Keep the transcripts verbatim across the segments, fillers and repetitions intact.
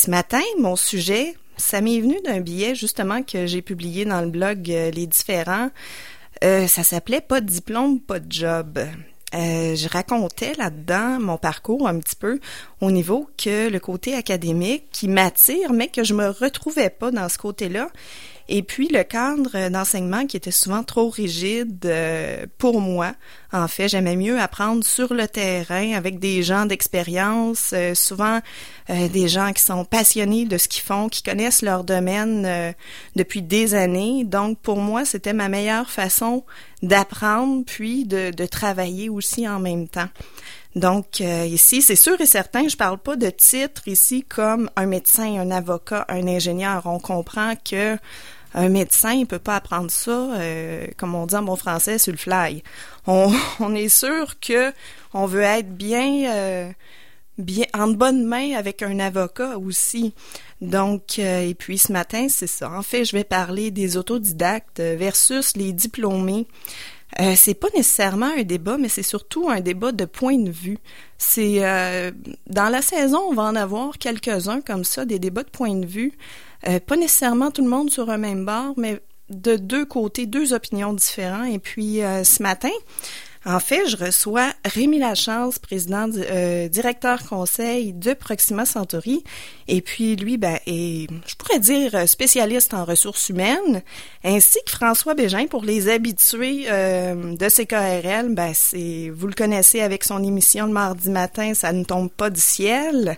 ce matin, mon sujet, ça m'est venu d'un billet justement que j'ai publié dans le blog euh, Les Différents. Euh, ça s'appelait « Pas de diplôme, pas de job ». Euh, je racontais là-dedans mon parcours un petit peu au niveau que le côté académique qui m'attire, mais que je me retrouvais pas dans ce côté-là. Et puis le cadre d'enseignement qui était souvent trop rigide euh, pour moi. En fait, j'aimais mieux apprendre sur le terrain avec des gens d'expérience, euh, souvent euh, des gens qui sont passionnés de ce qu'ils font, qui connaissent leur domaine euh, depuis des années. Donc pour moi, c'était ma meilleure façon d'apprendre puis de, de travailler aussi en même temps. Donc, euh, ici, c'est sûr et certain, je parle pas de titre ici comme un médecin, un avocat, un ingénieur. On comprend que un médecin, il peut pas apprendre ça, euh, comme on dit en bon français, sur le fly. On, on est sûr que on veut être bien, euh, bien en bonne main avec un avocat aussi. Donc, euh, et puis ce matin, c'est ça. En fait, je vais parler des autodidactes versus les diplômés. Euh, c'est pas nécessairement un débat, mais c'est surtout un débat de point de vue. C'est euh, dans la saison, on va en avoir quelques-uns comme ça, des débats de point de vue. Euh, pas nécessairement tout le monde sur un même bord, mais de deux côtés, deux opinions différentes. Et puis euh, ce matin, en fait, je reçois Rémi Lachance, président, euh, directeur conseil de Proxima Centauri. Et puis lui, ben, est, je pourrais dire spécialiste en ressources humaines, ainsi que François Bégin pour les habitués euh, de C K R L. Ben, c'est, vous le connaissez avec son émission le mardi matin, ça ne tombe pas du ciel.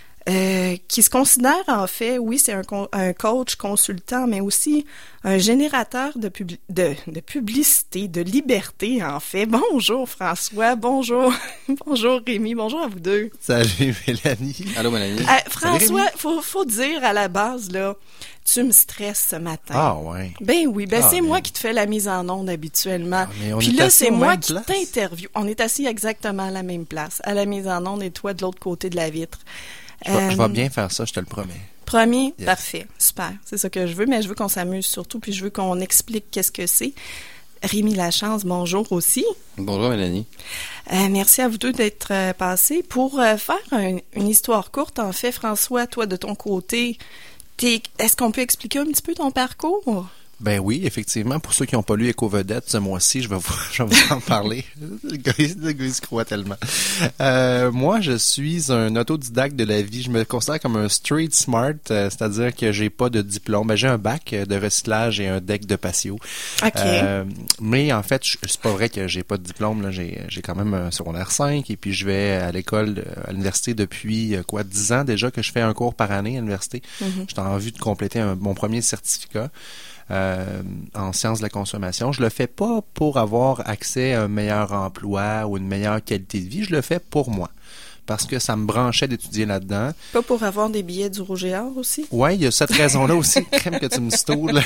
Euh, qui se considère en fait, oui, c'est un, un coach consultant, mais aussi un générateur de, publi- de, de publicité, de liberté en fait. Bonjour François, bonjour, bonjour Rémi, bonjour à vous deux. Salut Mélanie. Allô Mélanie. Euh, François, faut, faut dire à la base là, tu me stresses ce matin. Ah ouais. Ben oui, ben ah, c'est mais... moi qui te fais la mise en onde habituellement. Ah, puis là, c'est moi qui t'interviewe. On est assis exactement à la même place, à la mise en onde et toi de l'autre côté de la vitre. Je vais, euh, je vais bien faire ça, je te le promets. Promis? Yes. Parfait. Super. C'est ça que je veux, mais je veux qu'on s'amuse surtout, puis je veux qu'on explique qu'est-ce que c'est. Rémi Lachance, bonjour aussi. Bonjour Mélanie. Euh, merci à vous deux d'être euh, passés. Pour euh, faire un, une histoire courte, en fait, François, toi, de ton côté, t'es, est-ce qu'on peut expliquer un petit peu ton parcours? Ben oui, effectivement. Pour ceux qui n'ont pas lu Éco-Vedette ce mois-ci, je vais vous, je vais vous en parler. Le gars, le gars, il se croit tellement. Euh, moi, je suis un autodidacte de la vie. Je me considère comme un street smart, euh, c'est-à-dire que j'ai pas de diplôme. Ben, j'ai un bac de recyclage et un deck de patio. OK. Euh, mais en fait, je, c'est pas vrai que j'ai pas de diplôme. Là. J'ai, j'ai quand même un secondaire cinq et puis je vais à l'école, à l'université depuis quoi, dix ans déjà que je fais un cours par année à l'université. Mm-hmm. J'étais en vue de compléter un, mon premier certificat. Euh, en sciences de la consommation. Je le fais pas pour avoir accès à un meilleur emploi ou une meilleure qualité de vie. Je le fais pour moi. Parce que ça me branchait d'étudier là-dedans. Pas pour avoir des billets du Rouge et Or aussi? Oui, il y a cette raison-là aussi, crème que tu me stoules.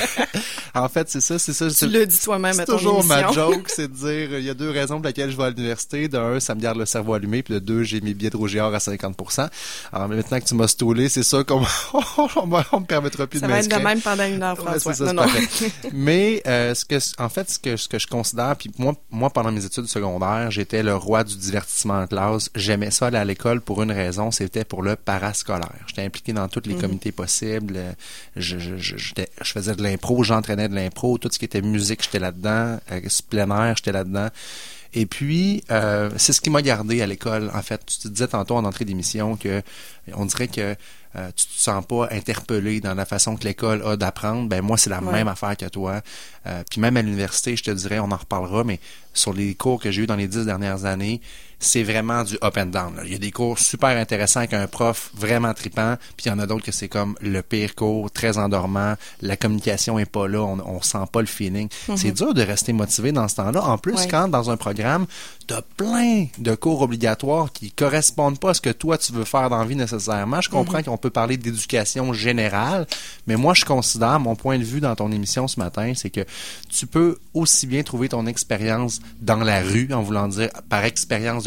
En fait, c'est ça, c'est ça. Tu c'est, l'as dit toi-même c'est à ton toujours émission. ma joke, c'est de dire, il y a deux raisons pour lesquelles je vais à l'université. De un, ça me garde le cerveau allumé, puis de deux, j'ai mes billets de Rouge et Or à cinquante pour cent. Alors maintenant que tu m'as stoulé, c'est ça qu'on on me permettra plus ça de m'inscrire. Ça va être de même pendant une heure, François. Ouais, c'est ça, non, c'est non. Mais euh, ce que, en fait, ce que, ce que je considère, puis moi, moi, pendant mes études secondaires, j'étais le roi du divertissement en classe. J'aimais ça aller à l'école pour une raison. C'était pour le parascolaire. J'étais impliqué dans tous les mmh. comités possibles. Je, je, je, je faisais de l'impro, j'entraînais de l'impro. Tout ce qui était musique, j'étais là-dedans. Euh, plein air, j'étais là-dedans. Et puis, euh, c'est ce qui m'a gardé à l'école. En fait, tu te disais tantôt en entrée d'émission que on dirait que euh, tu te sens pas interpellé dans la façon que l'école a d'apprendre. Ben moi, c'est la ouais. même affaire que toi. Euh, puis même à l'université, je te dirais, on en reparlera, mais sur les cours que j'ai eu dans les dix dernières années, c'est vraiment du up and down. Là. Il y a des cours super intéressants avec un prof vraiment trippant, puis il y en a d'autres que c'est comme le pire cours, très endormant, la communication est pas là, on, on sent pas le feeling. Mm-hmm. C'est dur de rester motivé dans ce temps-là. En plus, ouais. quand dans un programme, t'as plein de cours obligatoires qui correspondent pas à ce que toi tu veux faire dans la vie nécessairement. Je comprends mm-hmm. qu'on peut parler d'éducation générale, mais moi je considère, mon point de vue dans ton émission ce matin, c'est que tu peux aussi bien trouver ton expérience dans la rue, en voulant dire par expérience de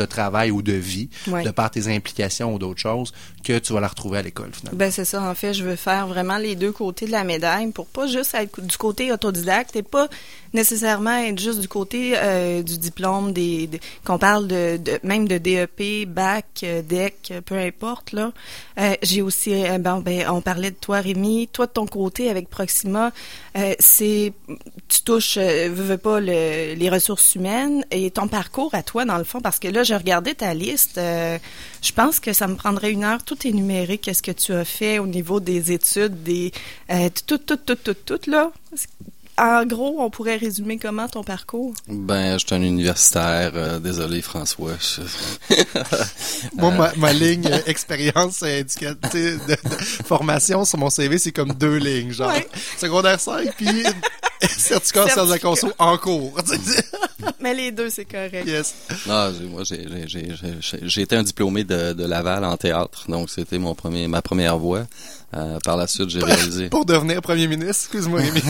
de travail ou de vie, ouais. de par tes implications ou d'autres choses, que tu vas la retrouver à l'école, finalement. Ben c'est ça. En fait, je veux faire vraiment les deux côtés de la médaille pour pas juste être du côté autodidacte et pas nécessairement être juste du côté euh, du diplôme, des, des qu'on parle de, de même de D E P, bac, D E C, peu importe, là. Euh, j'ai aussi, euh, bon, ben, on parlait de toi, Rémi. Toi, de ton côté, avec Proxima, euh, c'est, tu touches, euh, veux, veux pas, le, les ressources humaines et ton parcours à toi, dans le fond, parce que là, j'ai regardé ta liste. Euh, je pense que ça me prendrait une heure tout énumérer qu'est-ce que tu as fait au niveau des études, des, euh, tout, tout, tout, tout, tout, là. En gros, on pourrait résumer comment ton parcours? Ben, je suis un universitaire. Euh, désolé, François. Je... Moi, ma, ma ligne euh, expérience éducative de, de formation sur mon C V, c'est comme deux lignes, genre ouais. secondaire cinq, puis certificat en sciences de la conso en cours. Mais les deux, c'est correct. Yes. Non, j'ai, moi, j'ai, j'ai, j'ai, j'ai, j'ai été un diplômé de, de Laval en théâtre, donc c'était mon premier, ma première voie. Euh, par la suite, j'ai réalisé... Pour devenir premier ministre, excuse-moi, Rémi.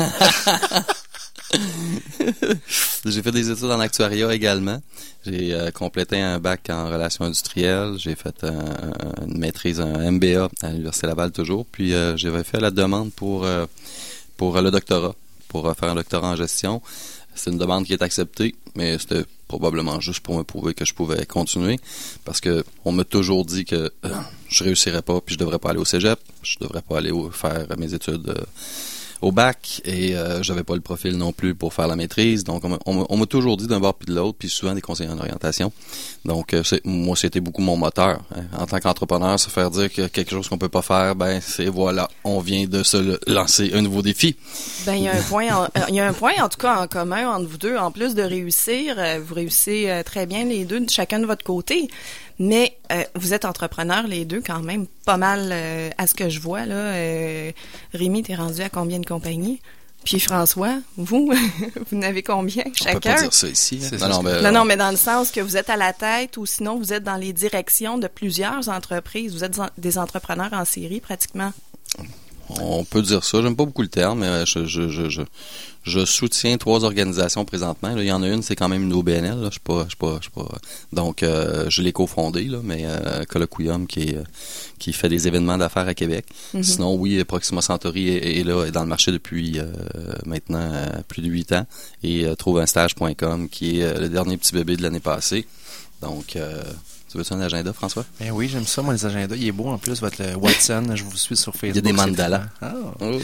J'ai fait des études en actuariat également. J'ai euh, complété un bac en relations industrielles. J'ai fait un, un, une maîtrise, un M B A à l'Université Laval toujours. Puis euh, j'avais fait la demande pour, euh, pour le doctorat, pour euh, faire un doctorat en gestion. C'est une demande qui est acceptée, mais c'était probablement juste pour me prouver que je pouvais continuer, parce que on m'a toujours dit que euh, je réussirais pas, puis je devrais pas aller au cégep, je devrais pas aller au, faire mes études euh, au bac, et euh, j'avais pas le profil non plus pour faire la maîtrise, donc on m'a, on m'a, on m'a toujours dit d'un bord puis de l'autre, puis souvent des conseillers en orientation. Donc euh, c'est, moi, c'était beaucoup mon moteur. Hein. En tant qu'entrepreneur, se faire dire que quelque chose qu'on peut pas faire, ben c'est voilà, on vient de se lancer un nouveau défi. Ben il y a un point, en, il y a un point en tout cas en commun entre vous deux, en plus de réussir, vous réussissez très bien les deux, chacun de votre côté. Mais euh, vous êtes entrepreneurs les deux quand même, pas mal euh, à ce que je vois là. Euh, Rémi, t'es rendu à combien de compagnies? Puis François, vous, vous n'avez combien chacun? On peut pas dire ça ici. Hein? Non, non, mais, non, non, mais dans le sens que vous êtes à la tête ou sinon vous êtes dans les directions de plusieurs entreprises. Vous êtes des entrepreneurs en série pratiquement. On peut dire ça. J'aime pas beaucoup le terme, mais je, je, je, je, je soutiens trois organisations présentement. Là, il y en a une, c'est quand même une O B N L. Là. Je suis pas, je suis pas, je suis pas. Donc, euh, je l'ai cofondée, là, mais euh, Colloquium qui est, qui fait des événements d'affaires à Québec. Mm-hmm. Sinon, oui, Proxima Centauri est, est là, est dans le marché depuis euh, maintenant euh, plus de huit ans. Et euh, trouve un stage point com qui est euh, le dernier petit bébé de l'année passée. Donc, euh, tu veux-tu un agenda, François? Ben oui, j'aime ça, moi, les agendas. Il est beau, en plus, votre Watson. Je vous suis sur Facebook. Il y a des mandalas. Ah. Oh.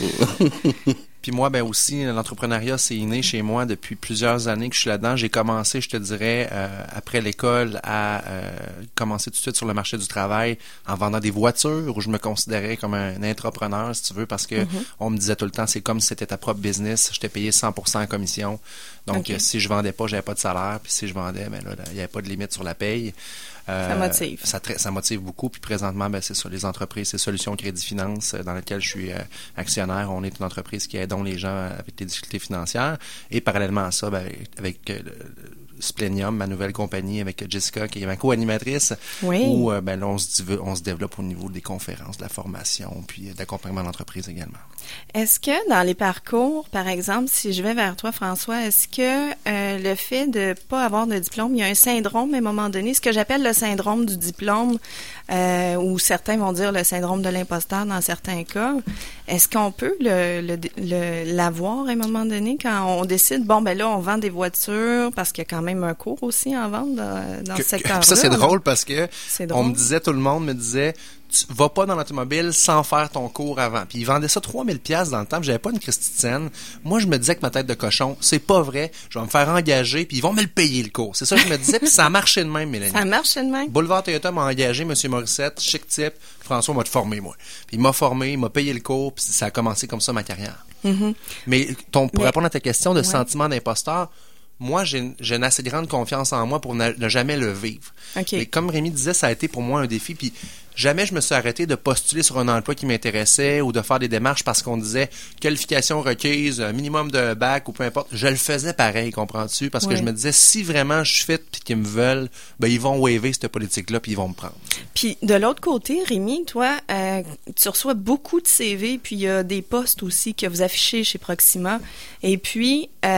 Puis moi, ben aussi, l'entrepreneuriat, c'est inné chez moi depuis plusieurs années que je suis là-dedans. J'ai commencé, je te dirais, euh, après l'école, à euh, commencer tout de suite sur le marché du travail en vendant des voitures, où je me considérais comme un entrepreneur, si tu veux, parce que mm-hmm. on me disait tout le temps, c'est comme si c'était ta propre business. J'étais payé cent pour cent en commission. Donc, okay. euh, si je vendais pas, j'avais pas de salaire. Puis si je vendais, ben là, il n'y avait pas de limite sur la paye. Euh, ça motive. Ça, ça motive beaucoup. Puis présentement, ben, c'est ça, les entreprises, c'est Solutions Crédit Finance, dans laquelle je suis euh, actionnaire. On est une entreprise qui aide les gens avec des difficultés financières. Et parallèlement à ça, ben, avec euh, Splenium, ma nouvelle compagnie, avec Jessica, qui est ma co-animatrice, oui. où euh, ben, là, on se, on se développe au niveau des conférences, de la formation, puis d'accompagnement d'entreprise également. Est-ce que dans les parcours, par exemple, si je vais vers toi, François, est-ce que euh, le fait de pas avoir de diplôme, il y a un syndrome à un moment donné, ce que j'appelle le syndrome du diplôme, euh, ou certains vont dire le syndrome de l'imposteur dans certains cas, est-ce qu'on peut le, le, le, l'avoir à un moment donné quand on décide, bon, ben là, on vend des voitures, parce qu'il y a quand même un cours aussi en vente dans, dans que, ce secteur-là. Ça, c'est drôle parce que drôle. on me disait, tout le monde me disait, tu vas pas dans l'automobile sans faire ton cours avant. Puis ils vendaient ça trois mille dollars dans le temps, puis j'avais pas une Christie de scène. Moi, je me disais que ma tête de cochon, c'est pas vrai, je vais me faire engager, puis ils vont me le payer le cours. C'est ça que je me disais, puis ça a marché de même, Mélanie. Ça a marché de même. Boulevard Toyota m'a engagé, M. Morissette, chic type, François m'a formé, moi. Puis il m'a formé, il m'a payé le cours, puis ça a commencé comme ça ma carrière. Mm-hmm. Mais ton, pour Mais, répondre à ta question de ouais. sentiment d'imposteur, moi, j'ai, j'ai une assez grande confiance en moi pour ne, ne jamais le vivre. Okay. Mais comme Rémi disait, ça a été pour moi un défi. Puis jamais je me suis arrêté de postuler sur un emploi qui m'intéressait ou de faire des démarches parce qu'on disait qualification requise, minimum de bac ou peu importe. Je le faisais pareil, comprends-tu? Parce oui. que je me disais, si vraiment je suis fit puis qu'ils me veulent, ben ils vont waver cette politique-là puis ils vont me prendre. Puis de l'autre côté, Rémi, toi, euh, tu reçois beaucoup de C V puis il y a des postes aussi que vous affichez chez Proxima. Et puis, euh,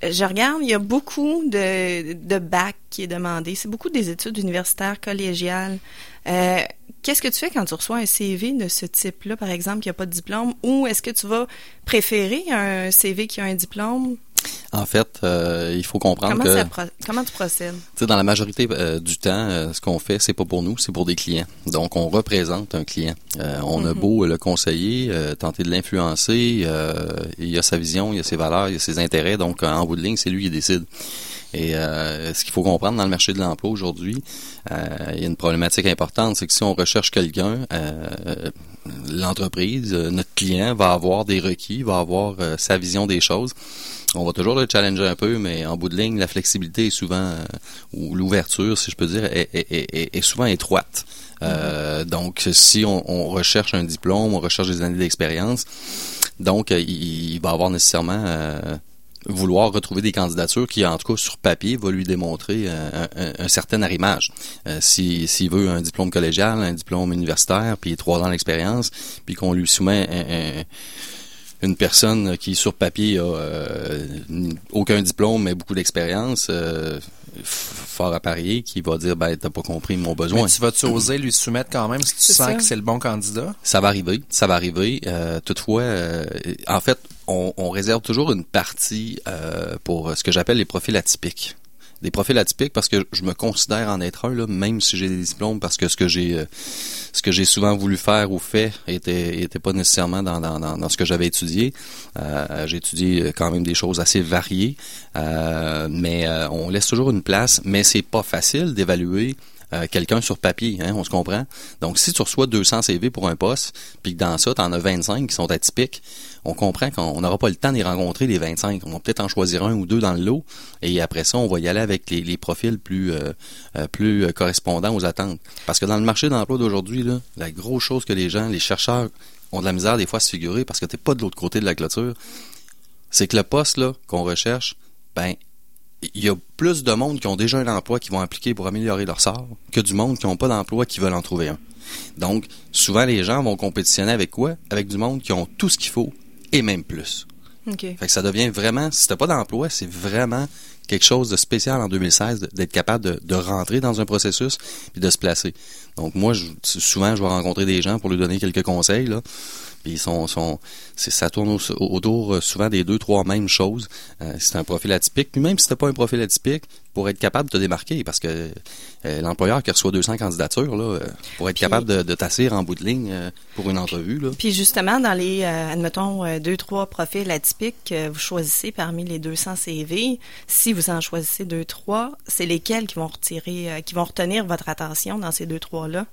je regarde, il y a beaucoup de, de bac qui est demandé. C'est beaucoup des études universitaires, collégiales. Euh, qu'est-ce que tu fais quand tu reçois un C V de ce type-là, par exemple, qui n'a pas de diplôme, ou est-ce que tu vas préférer un C V qui a un diplôme? En fait, euh, il faut comprendre comment que... Ça pro- comment tu procèdes? Tu sais, dans la majorité euh, du temps, euh, ce qu'on fait, c'est pas pour nous, c'est pour des clients. Donc, on représente un client. Euh, on mm-hmm. a beau le conseiller, euh, tenter de l'influencer, euh, il a sa vision, il a ses valeurs, il a ses intérêts. Donc, en bout de ligne, c'est lui qui décide. Et euh, ce qu'il faut comprendre dans le marché de l'emploi aujourd'hui, euh, il y a une problématique importante, c'est que si on recherche quelqu'un, euh, l'entreprise, notre client va avoir des requis, va avoir euh, sa vision des choses. On va toujours le challenger un peu, mais en bout de ligne, la flexibilité est souvent, euh, ou l'ouverture, si je peux dire, est, est, est, est souvent étroite. Euh, mm-hmm. Donc, si on, on recherche un diplôme, on recherche des années d'expérience, donc euh, il, il va avoir nécessairement... Euh, vouloir retrouver des candidatures qui, en tout cas, sur papier, va lui démontrer un, un, un certain arrimage. Euh, si, s'il veut un diplôme collégial, un diplôme universitaire, puis trois ans d'expérience, puis qu'on lui soumet un, un, une personne qui, sur papier, a euh, aucun diplôme, mais beaucoup d'expérience, euh, fort à parier, qui va dire, ben, t'as pas compris mon besoin. Mais tu vas-tu oser lui soumettre quand même si tu c'est sens ça. que c'est le bon candidat? Ça va arriver, ça va arriver. Euh, toutefois, euh, en fait, on, on réserve toujours une partie euh, pour ce que j'appelle les profils atypiques. Des profils atypiques parce que je me considère en être un, là, même si j'ai des diplômes, parce que ce que j'ai euh, ce que j'ai souvent voulu faire ou fait était était pas nécessairement dans dans, dans, dans ce que j'avais étudié. Euh, j'ai étudié quand même des choses assez variées, euh, mais euh, on laisse toujours une place, mais c'est pas facile d'évaluer Euh, quelqu'un sur papier, hein, on se comprend. Donc, si tu reçois deux cents C V pour un poste, puis que dans ça, tu en as vingt-cinq qui sont atypiques, on comprend qu'on n'aura pas le temps d'y rencontrer les vingt-cinq. On va peut-être en choisir un ou deux dans le lot, et après ça, on va y aller avec les, les profils plus euh, euh, plus correspondants aux attentes. Parce que dans le marché d'emploi d'aujourd'hui, là, la grosse chose que les gens, les chercheurs, ont de la misère des fois à se figurer, parce que t'es pas de l'autre côté de la clôture, c'est que le poste là qu'on recherche, ben il y a plus de monde qui ont déjà un emploi qui vont appliquer pour améliorer leur sort que du monde qui n'ont pas d'emploi qui veulent en trouver un. Donc, souvent, les gens vont compétitionner avec quoi? Avec du monde qui ont tout ce qu'il faut et même plus. Okay. Fait que ça devient vraiment, si t'as pas d'emploi, c'est vraiment quelque chose de spécial en deux mille seize d'être capable de, de rentrer dans un processus puis de se placer. Donc, moi, je, souvent, je vais rencontrer des gens pour lui donner quelques conseils, là. Puis ils sont, sont c'est, ça tourne au, autour souvent des deux, trois mêmes choses. Euh, c'est un profil atypique. Puis même si t'as pas un profil atypique, pour être capable de te démarquer, parce que euh, l'employeur qui reçoit deux cents candidatures, là, euh, pour être puis, capable de, de t'asseoir en bout de ligne euh, pour une entrevue. Là. Puis justement, dans les, euh, admettons, euh, deux, trois profils atypiques, euh, vous choisissez parmi les deux cents C V. Si vous en choisissez deux, trois, c'est lesquels qui vont retirer, euh, qui vont retenir votre attention dans ces deux, trois-là?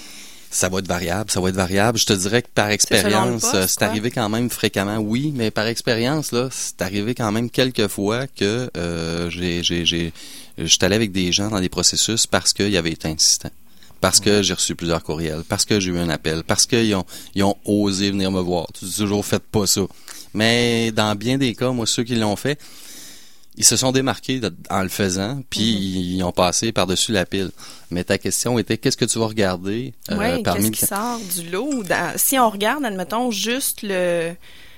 Ça va être variable, ça va être variable. Je te dirais que par expérience, c'est, poste, c'est arrivé quand même fréquemment, oui, mais par expérience, là, c'est arrivé quand même quelques fois que euh, j'ai, j'ai, j'ai, j'étais allé avec des gens dans des processus parce qu'ils avaient été insistants, parce que j'ai reçu plusieurs courriels, parce que j'ai eu un appel, parce qu'ils ont, ils ont osé venir me voir. Tu dis toujours, faites pas ça. Mais dans bien des cas, moi, ceux qui l'ont fait, ils se sont démarqués de, en le faisant, puis mm-hmm. ils ont passé par-dessus la pile. Mais ta question était, qu'est-ce que tu vas regarder euh, oui, parmi... qu'est-ce qui sort du lot? Dans, si on regarde, admettons, juste le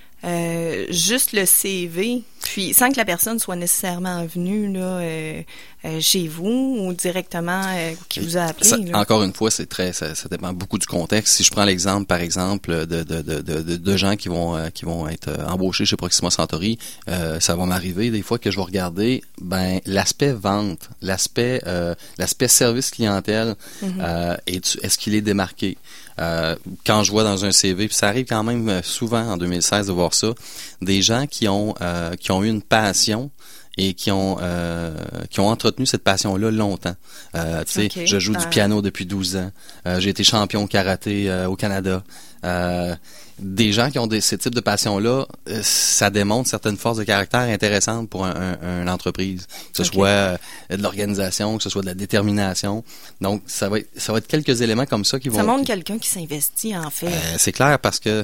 euh, juste le C V, puis sans que la personne soit nécessairement venue là euh, euh, chez vous ou directement euh, qui vous a appelé. Ça, là. Encore une fois, c'est très, ça, ça dépend beaucoup du contexte. Si je prends l'exemple, par exemple, de de de de, de gens qui vont euh, qui vont être euh, embauchés chez Proxima Centauri, euh, ça va m'arriver des fois que je vais regarder, ben l'aspect vente, l'aspect euh, l'aspect service clientèle, mm-hmm. euh, est, est-ce qu'il est démarqué? Euh, quand je vois dans un C V, puis ça arrive quand même souvent en deux mille seize de voir ça, des gens qui ont euh, qui ont eu une passion et qui ont euh, qui ont entretenu cette passion-là longtemps. Euh, tu sais, okay. Je joue euh... du piano depuis douze ans. Euh, j'ai été champion karaté euh, au Canada. Euh, des gens qui ont des, ces types de passions-là, euh, ça démontre certaines forces de caractère intéressantes pour un, un, une entreprise. Que ce okay. soit euh, de l'organisation, que ce soit de la détermination. Donc, ça va être, ça va être quelques éléments comme ça qui vont... Ça montre quelqu'un qui s'investit, en fait. Euh, c'est clair, parce que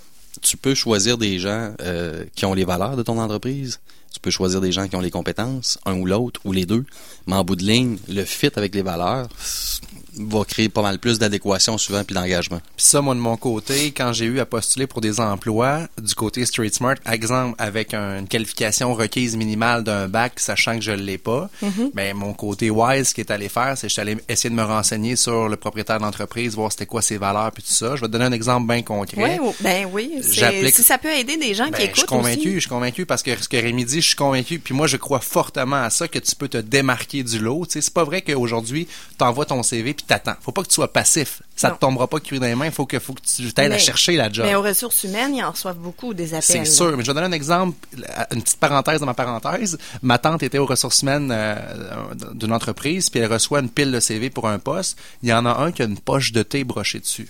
tu peux choisir des gens euh, qui ont les valeurs de ton entreprise. Tu peux choisir des gens qui ont les compétences, un ou l'autre, ou les deux. Mais en bout de ligne, le fit avec les valeurs, va créer pas mal plus d'adéquation souvent puis d'engagement. Puis ça, moi, de mon côté, quand j'ai eu à postuler pour des emplois, du côté Street Smart, exemple, avec un, une qualification requise minimale d'un bac, sachant que je l'ai pas, mm-hmm. ben mon côté wise, ce qui est allé faire, c'est que je suis allé essayer de me renseigner sur le propriétaire de l'entreprise, voir c'était quoi ses valeurs puis tout ça. Je vais te donner un exemple bien concret. Oui, ben oui, c'est, si ça peut aider des gens ben, qui écoutent je suis convaincu, aussi. Je suis convaincu parce que ce que Rémi dit, je suis convaincu, puis moi, je crois fortement à ça, que tu peux te démarquer du lot. Tu sais, c'est pas vrai qu'aujourd'hui, tu envoies ton C V puis t'attends. Faut pas que tu sois passif. Ça non. te tombera pas cuit dans les mains. Faut que, faut que tu t'ailles à chercher la job. Mais aux ressources humaines, ils en reçoivent beaucoup des appels. C'est sûr. Mais je vais donner un exemple, une petite parenthèse dans ma parenthèse. Ma tante était aux ressources humaines euh, d'une entreprise, puis elle reçoit une pile de C V pour un poste. Il y en a un qui a une poche de thé brochée dessus.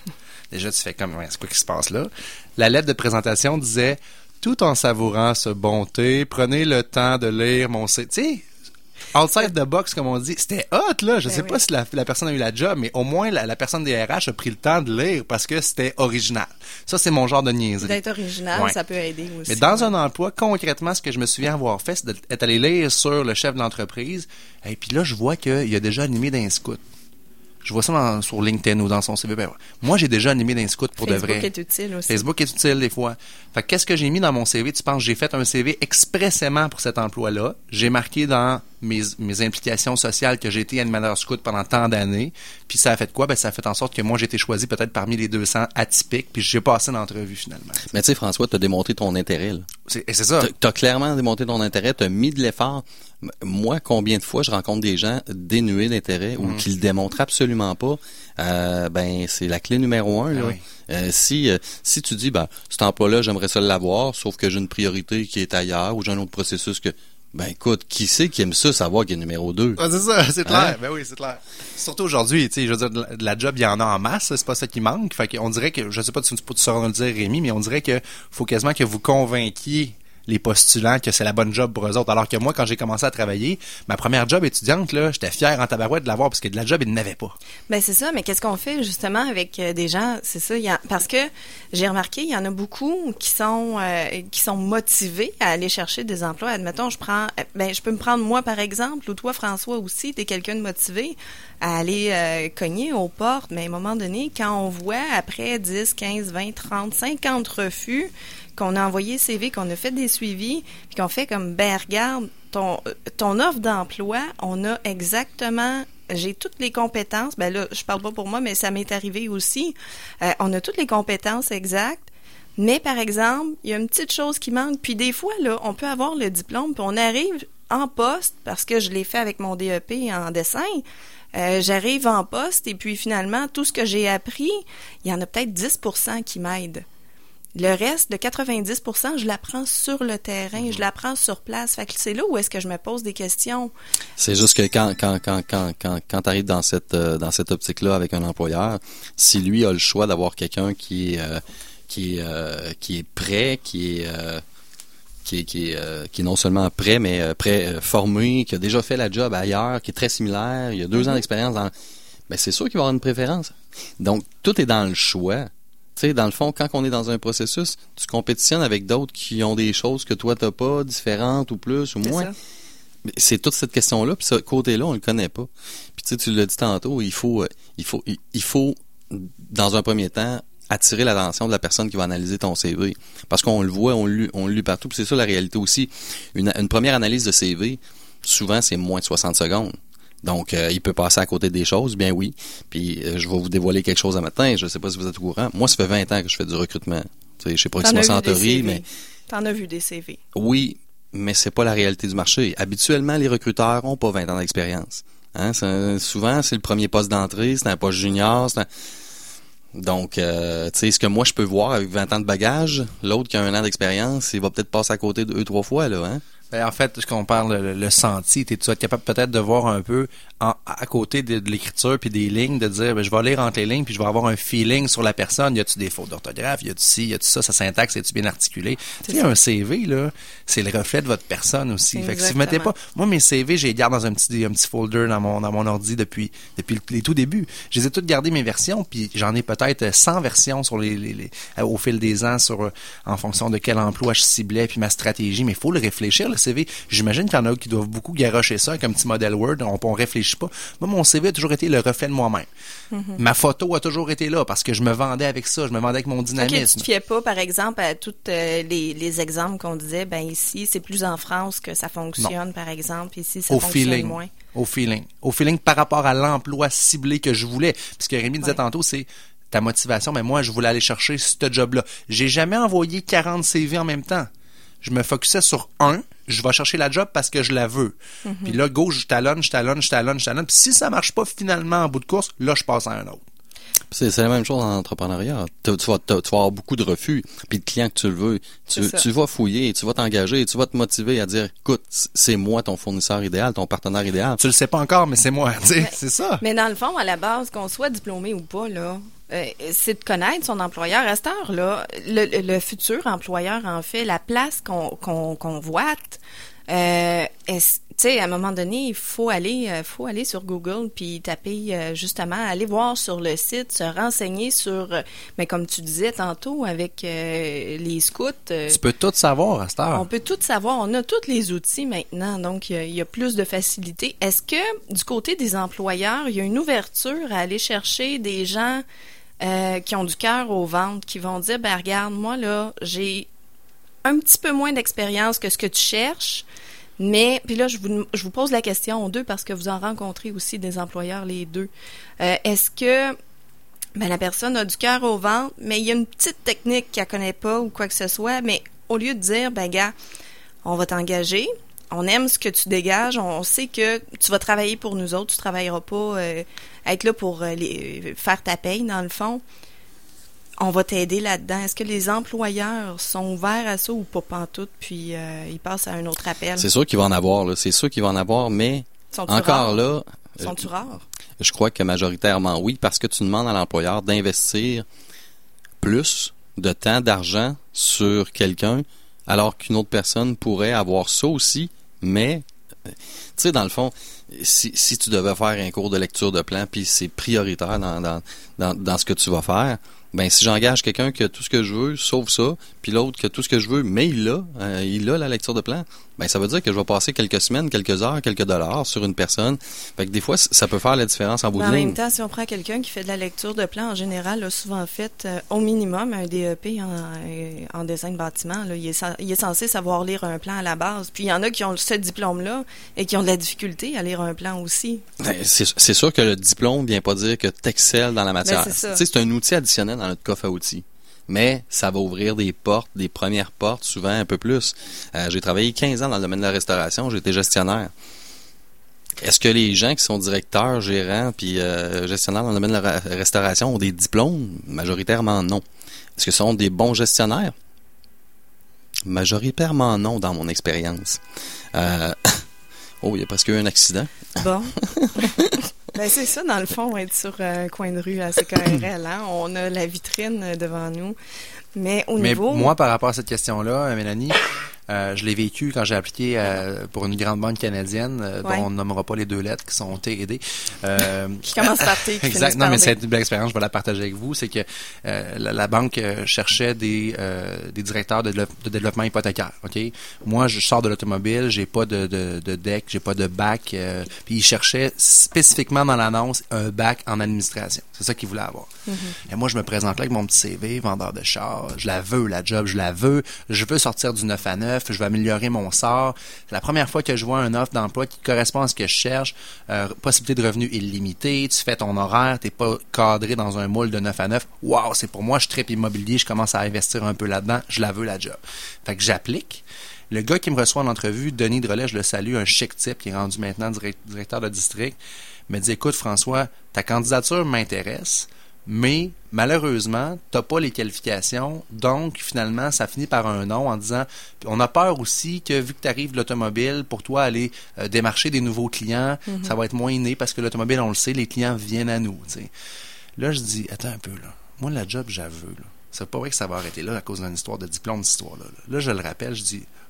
Déjà, tu fais comme, ouais, c'est quoi qui se passe là? La lettre de présentation disait, tout en savourant ce bon thé, prenez le temps de lire mon C V. Tu sais, outside the box, comme on dit, c'était hot, là. Je ben sais oui. pas si la, la personne a eu la job, mais au moins, la, la personne des R H a pris le temps de lire parce que c'était original. Ça, c'est mon genre de niaiserie. D'être original, ouais. ça peut aider aussi. Mais dans un emploi, concrètement, ce que je me souviens avoir fait, c'est d'être allé lire sur le chef de l'entreprise. Et puis là, je vois qu'il a déjà animé d'un scout. Je vois ça dans, sur LinkedIn ou dans son C V. Ben, moi, j'ai déjà animé d'un scout pour Facebook de vrai. Facebook est utile aussi. Facebook est utile des fois. Fait que qu'est-ce que j'ai mis dans mon C V? Tu penses, j'ai fait un C V expressément pour cet emploi-là. J'ai marqué dans mes, mes implications sociales que j'ai été animateur scout pendant tant d'années. Puis ça a fait quoi? Ben, ça a fait en sorte que moi, j'ai été choisi peut-être parmi les deux cents atypiques. Puis j'ai passé l'entrevue finalement. Mais tu sais, François, tu as démontré ton intérêt, là. C'est, c'est ça. Tu as clairement démontré ton intérêt. Tu as mis de l'effort. Moi, combien de fois je rencontre des gens dénués d'intérêt ou mmh. qui le démontrent absolument pas, euh, ben c'est la clé numéro un. Là. Ah oui. euh, si euh, si tu dis ben cet emploi-là, j'aimerais ça l'avoir, sauf que j'ai une priorité qui est ailleurs ou j'ai un autre processus que ben écoute, qui c'est qui aime ça savoir qu'il est numéro deux? Ah, c'est ça, c'est clair. Hein? Ben oui, c'est clair. Surtout aujourd'hui, tu sais, je veux dire, de la, de la job, il y en a en masse, c'est pas ça qui manque. Fait qu'on dirait que, je sais pas si tu, tu sauras nous le dire, Rémi, mais on dirait que faut quasiment que vous convainquiez les postulants que c'est la bonne job pour eux autres. Alors que moi, quand j'ai commencé à travailler, ma première job étudiante, là, j'étais fier en tabarouette de l'avoir parce que de la job, il n'avait pas. Ben c'est ça, mais qu'est-ce qu'on fait justement avec euh, des gens, c'est ça, y a, parce que j'ai remarqué, il y en a beaucoup qui sont euh, qui sont motivés à aller chercher des emplois. Admettons, je prends, ben je peux me prendre moi par exemple, ou toi François aussi, t'es quelqu'un de motivé à aller euh, cogner aux portes, mais à un moment donné, quand on voit après dix, quinze, vingt, trente, cinquante refus, qu'on a envoyé C V, qu'on a fait des suivis, puis qu'on fait comme, ben regarde, ton ton offre d'emploi, on a exactement, j'ai toutes les compétences, ben là, je parle pas pour moi, mais ça m'est arrivé aussi, euh, on a toutes les compétences exactes, mais par exemple, il y a une petite chose qui manque, puis des fois, là, on peut avoir le diplôme, puis on arrive en poste, parce que je l'ai fait avec mon D E P en dessin, Euh, j'arrive en poste, et puis finalement, tout ce que j'ai appris, il y en a peut-être dix pour cent qui m'aident. Le reste, de quatre-vingt-dix pour cent, je l'apprends sur le terrain, mmh. je l'apprends sur place. Fait que c'est là où est-ce que je me pose des questions. C'est juste que quand quand quand quand quand, quand tu arrives dans cette euh, dans cette optique-là avec un employeur, si lui a le choix d'avoir quelqu'un qui est euh, qui est euh, qui est prêt, qui est euh, qui est qui est, euh, qui est non seulement prêt, mais euh, prêt euh, formé, qui a déjà fait la job ailleurs, qui est très similaire, il y a deux mmh. ans d'expérience dans, ben c'est sûr qu'il va avoir une préférence. Donc tout est dans le choix. Tu sais, dans le fond, quand on est dans un processus, tu compétitionnes avec d'autres qui ont des choses que toi, t'as pas, différentes ou plus ou moins. C'est, c'est toute cette question-là, puis ce côté-là, on le connaît pas. Puis tu sais, tu l'as dit tantôt, il faut, il faut, il faut, dans un premier temps, attirer l'attention de la personne qui va analyser ton C V. Parce qu'on le voit, on le lit, on le lit partout, puis c'est ça la réalité aussi. Une, une première analyse de C V, souvent, c'est moins de soixante secondes. Donc, euh, il peut passer à côté des choses, bien oui. Puis, euh, je vais vous dévoiler quelque chose un matin. Je ne sais pas si vous êtes au courant. Moi, ça fait vingt ans que je fais du recrutement. Tu sais, chez Proxima Centauri, mais... T'en as vu des C V. Oui, mais c'est pas la réalité du marché. Habituellement, les recruteurs ont pas vingt ans d'expérience. Hein? C'est, souvent, c'est le premier poste d'entrée, c'est un poste junior, c'est un... Donc, euh, tu sais, ce que moi, je peux voir avec vingt ans de bagage, l'autre qui a un an d'expérience, il va peut-être passer à côté deux, trois fois, là, hein? Ben, en fait, quand on parle le, le senti, tu es capable peut-être de voir un peu en, à côté de, de l'écriture puis des lignes, de dire, ben, je vais lire entre les lignes puis je vais avoir un feeling sur la personne. Y a-tu des fautes d'orthographe? Y a-tu ci? Y a-tu ça? Sa syntaxe, est-tu bien articulé? Tu sais, un C V, là, c'est le reflet de votre personne aussi. Exactement. Fait que si vous mettez pas, moi, mes C V, j'ai les garde dans un petit, un petit folder dans mon, dans mon ordi depuis, depuis les tout débuts. Je les ai toutes gardées mes versions puis j'en ai peut-être cent versions sur les, les, les au fil des ans sur, en fonction de quel emploi je ciblais puis ma stratégie. Mais il faut le réfléchir, le C V. J'imagine qu'il y en a qui doivent beaucoup garrocher ça avec un petit modèle Word. On, on réfléchit réfléchis pas. Moi, mon C V a toujours été le reflet de moi-même. Mm-hmm. Ma photo a toujours été là parce que je me vendais avec ça, je me vendais avec mon dynamisme. Okay, tu te fiais pas, par exemple, à tous euh, les, les exemples qu'on disait, ben ici, c'est plus en France que ça fonctionne, non. par exemple, ici, ça Au fonctionne feeling. moins. Au feeling. Au feeling par rapport à l'emploi ciblé que je voulais. Puis ce que Rémi disait ouais. tantôt, c'est ta motivation, mais moi, je voulais aller chercher ce job-là. J'ai jamais envoyé quarante C V en même temps. Je me focusais sur un, je vais chercher la job parce que je la veux. Mm-hmm. Puis là, go, je talonne, je talonne, je talonne, je talonne. Puis si ça marche pas finalement en bout de course, là, je passe à un autre. C'est, c'est la même chose en entrepreneuriat. Tu vas, tu vas avoir beaucoup de refus, puis de clients que tu le veux. Tu, tu vas fouiller, tu vas t'engager, tu vas te motiver à dire, écoute, c'est moi ton fournisseur idéal, ton partenaire idéal. Tu le sais pas encore, mais c'est moi. Mais, c'est ça. Mais dans le fond, à la base, qu'on soit diplômé ou pas, là, euh, c'est de connaître son employeur. À cette heure-là, le, le futur employeur, en fait, la place qu'on, qu'on, qu'on voite, euh, tu sais, à un moment donné, il faut aller, euh, faut aller sur Google puis taper euh, justement, aller voir sur le site, se renseigner sur, euh, mais comme tu disais tantôt avec euh, les scouts. Euh, tu peux tout savoir à cette heure. On peut tout savoir. On a tous les outils maintenant, donc il y, y a plus de facilité. Est-ce que du côté des employeurs, il y a une ouverture à aller chercher des gens euh, qui ont du cœur au ventre, qui vont dire, ben regarde, moi là, j'ai un petit peu moins d'expérience que ce que tu cherches. Mais, puis là, je vous, je vous pose la question aux deux parce que vous en rencontrez aussi des employeurs, les deux. Euh, est-ce que ben, la personne a du cœur au ventre, mais il y a une petite technique qu'elle connaît pas ou quoi que ce soit, mais au lieu de dire, ben gars, on va t'engager, on aime ce que tu dégages, on sait que tu vas travailler pour nous autres, tu travailleras pas euh, être là pour euh, les, faire ta paye, dans le fond. On va t'aider là-dedans. Est-ce que les employeurs sont ouverts à ça ou pas pantoute, puis euh, ils passent à un autre appel? C'est sûr qu'il va en avoir, là. C'est sûr qu'il va en avoir, mais Sont-tu encore rares? là... Sont-tu euh, rares? Je crois que majoritairement oui, parce que tu demandes à l'employeur d'investir plus de temps, d'argent sur quelqu'un, alors qu'une autre personne pourrait avoir ça aussi, mais, tu sais, dans le fond, si, si tu devais faire un cours de lecture de plan, puis c'est prioritaire dans, dans, dans, dans ce que tu vas faire, ben si j'engage quelqu'un qui a tout ce que je veux, sauf ça, puis l'autre qui a tout ce que je veux, mais il a, euh, il a la lecture de plan, ben ça veut dire que je vais passer quelques semaines, quelques heures, quelques dollars sur une personne. Fait que des fois, ça peut faire la différence en bout de ligne. En même temps, si on prend quelqu'un qui fait de la lecture de plan, en général, a souvent fait euh, au minimum un D E P en, euh, en dessin de bâtiment. Là. Il, est, il est censé savoir lire un plan à la base. Puis il y en a qui ont ce diplôme-là et qui ont de la difficulté à lire un plan aussi. Ben, c'est, c'est sûr que le diplôme ne vient pas dire que tu excelles dans la matière. Ben, c'est, ça. C'est un outil additionnel dans notre coffre à outils. Mais ça va ouvrir des portes, des premières portes, souvent un peu plus. Euh, j'ai travaillé quinze ans dans le domaine de la restauration, j'ai été gestionnaire. Est-ce que les gens qui sont directeurs, gérants, puis euh, gestionnaires dans le domaine de la restauration ont des diplômes? Majoritairement non. Est-ce que ce sont des bons gestionnaires? Majoritairement non, dans mon expérience. Euh... Oh, il y a presque eu un accident. Bon. Ben c'est ça, dans le fond, être sur un coin de rue à C K R L. Hein? On a la vitrine devant nous. Mais au Mais niveau... moi, par rapport à cette question-là, Mélanie, euh, je l'ai vécu quand j'ai appliqué euh, pour une grande banque canadienne, euh, ouais. dont on ne nommera pas les deux lettres qui sont T et D. Euh, qui commence par T, qui exact. Non, par mais D. c'est une belle expérience, je vais la partager avec vous. C'est que euh, la, la banque euh, cherchait des, euh, des directeurs de, de développement hypothécaire. Ok, moi, je sors de l'automobile, j'ai pas de, de, de deck, j'ai pas de bac. Euh, puis ils cherchaient spécifiquement dans l'annonce un bac en administration. C'est ça qu'ils voulaient avoir. Mm-hmm. Et moi, je me présente là avec mon petit C V, vendeur de char. Je la veux, la job, je la veux. Je veux sortir du neuf à neuf. Je veux améliorer mon sort. C'est la première fois que je vois une offre d'emploi qui correspond à ce que je cherche. Euh, possibilité de revenus illimitée. Tu fais ton horaire. T'es pas cadré dans un moule de neuf à neuf. Wow, c'est pour moi. Je tripe immobilier. Je commence à investir un peu là-dedans. Je la veux, la job. Fait que j'applique. Le gars qui me reçoit en entrevue, Denis Drolet, je le salue, un chic type qui est rendu maintenant directeur de district, me dit, écoute François, ta candidature m'intéresse, mais malheureusement, t'as pas les qualifications, donc finalement, ça finit par un non en disant, on a peur aussi que vu que tu arrives de l'automobile, pour toi aller euh, démarcher des nouveaux clients, mm-hmm. ça va être moins inné parce que l'automobile, on le sait, les clients viennent à nous. T'sais. Là, je dis, attends un peu, là. Moi, la job, j'avoue, là. C'est pas vrai que ça va arrêter là à cause d'une histoire de diplôme, cette histoire-là. Là, je le rappelle, je dis,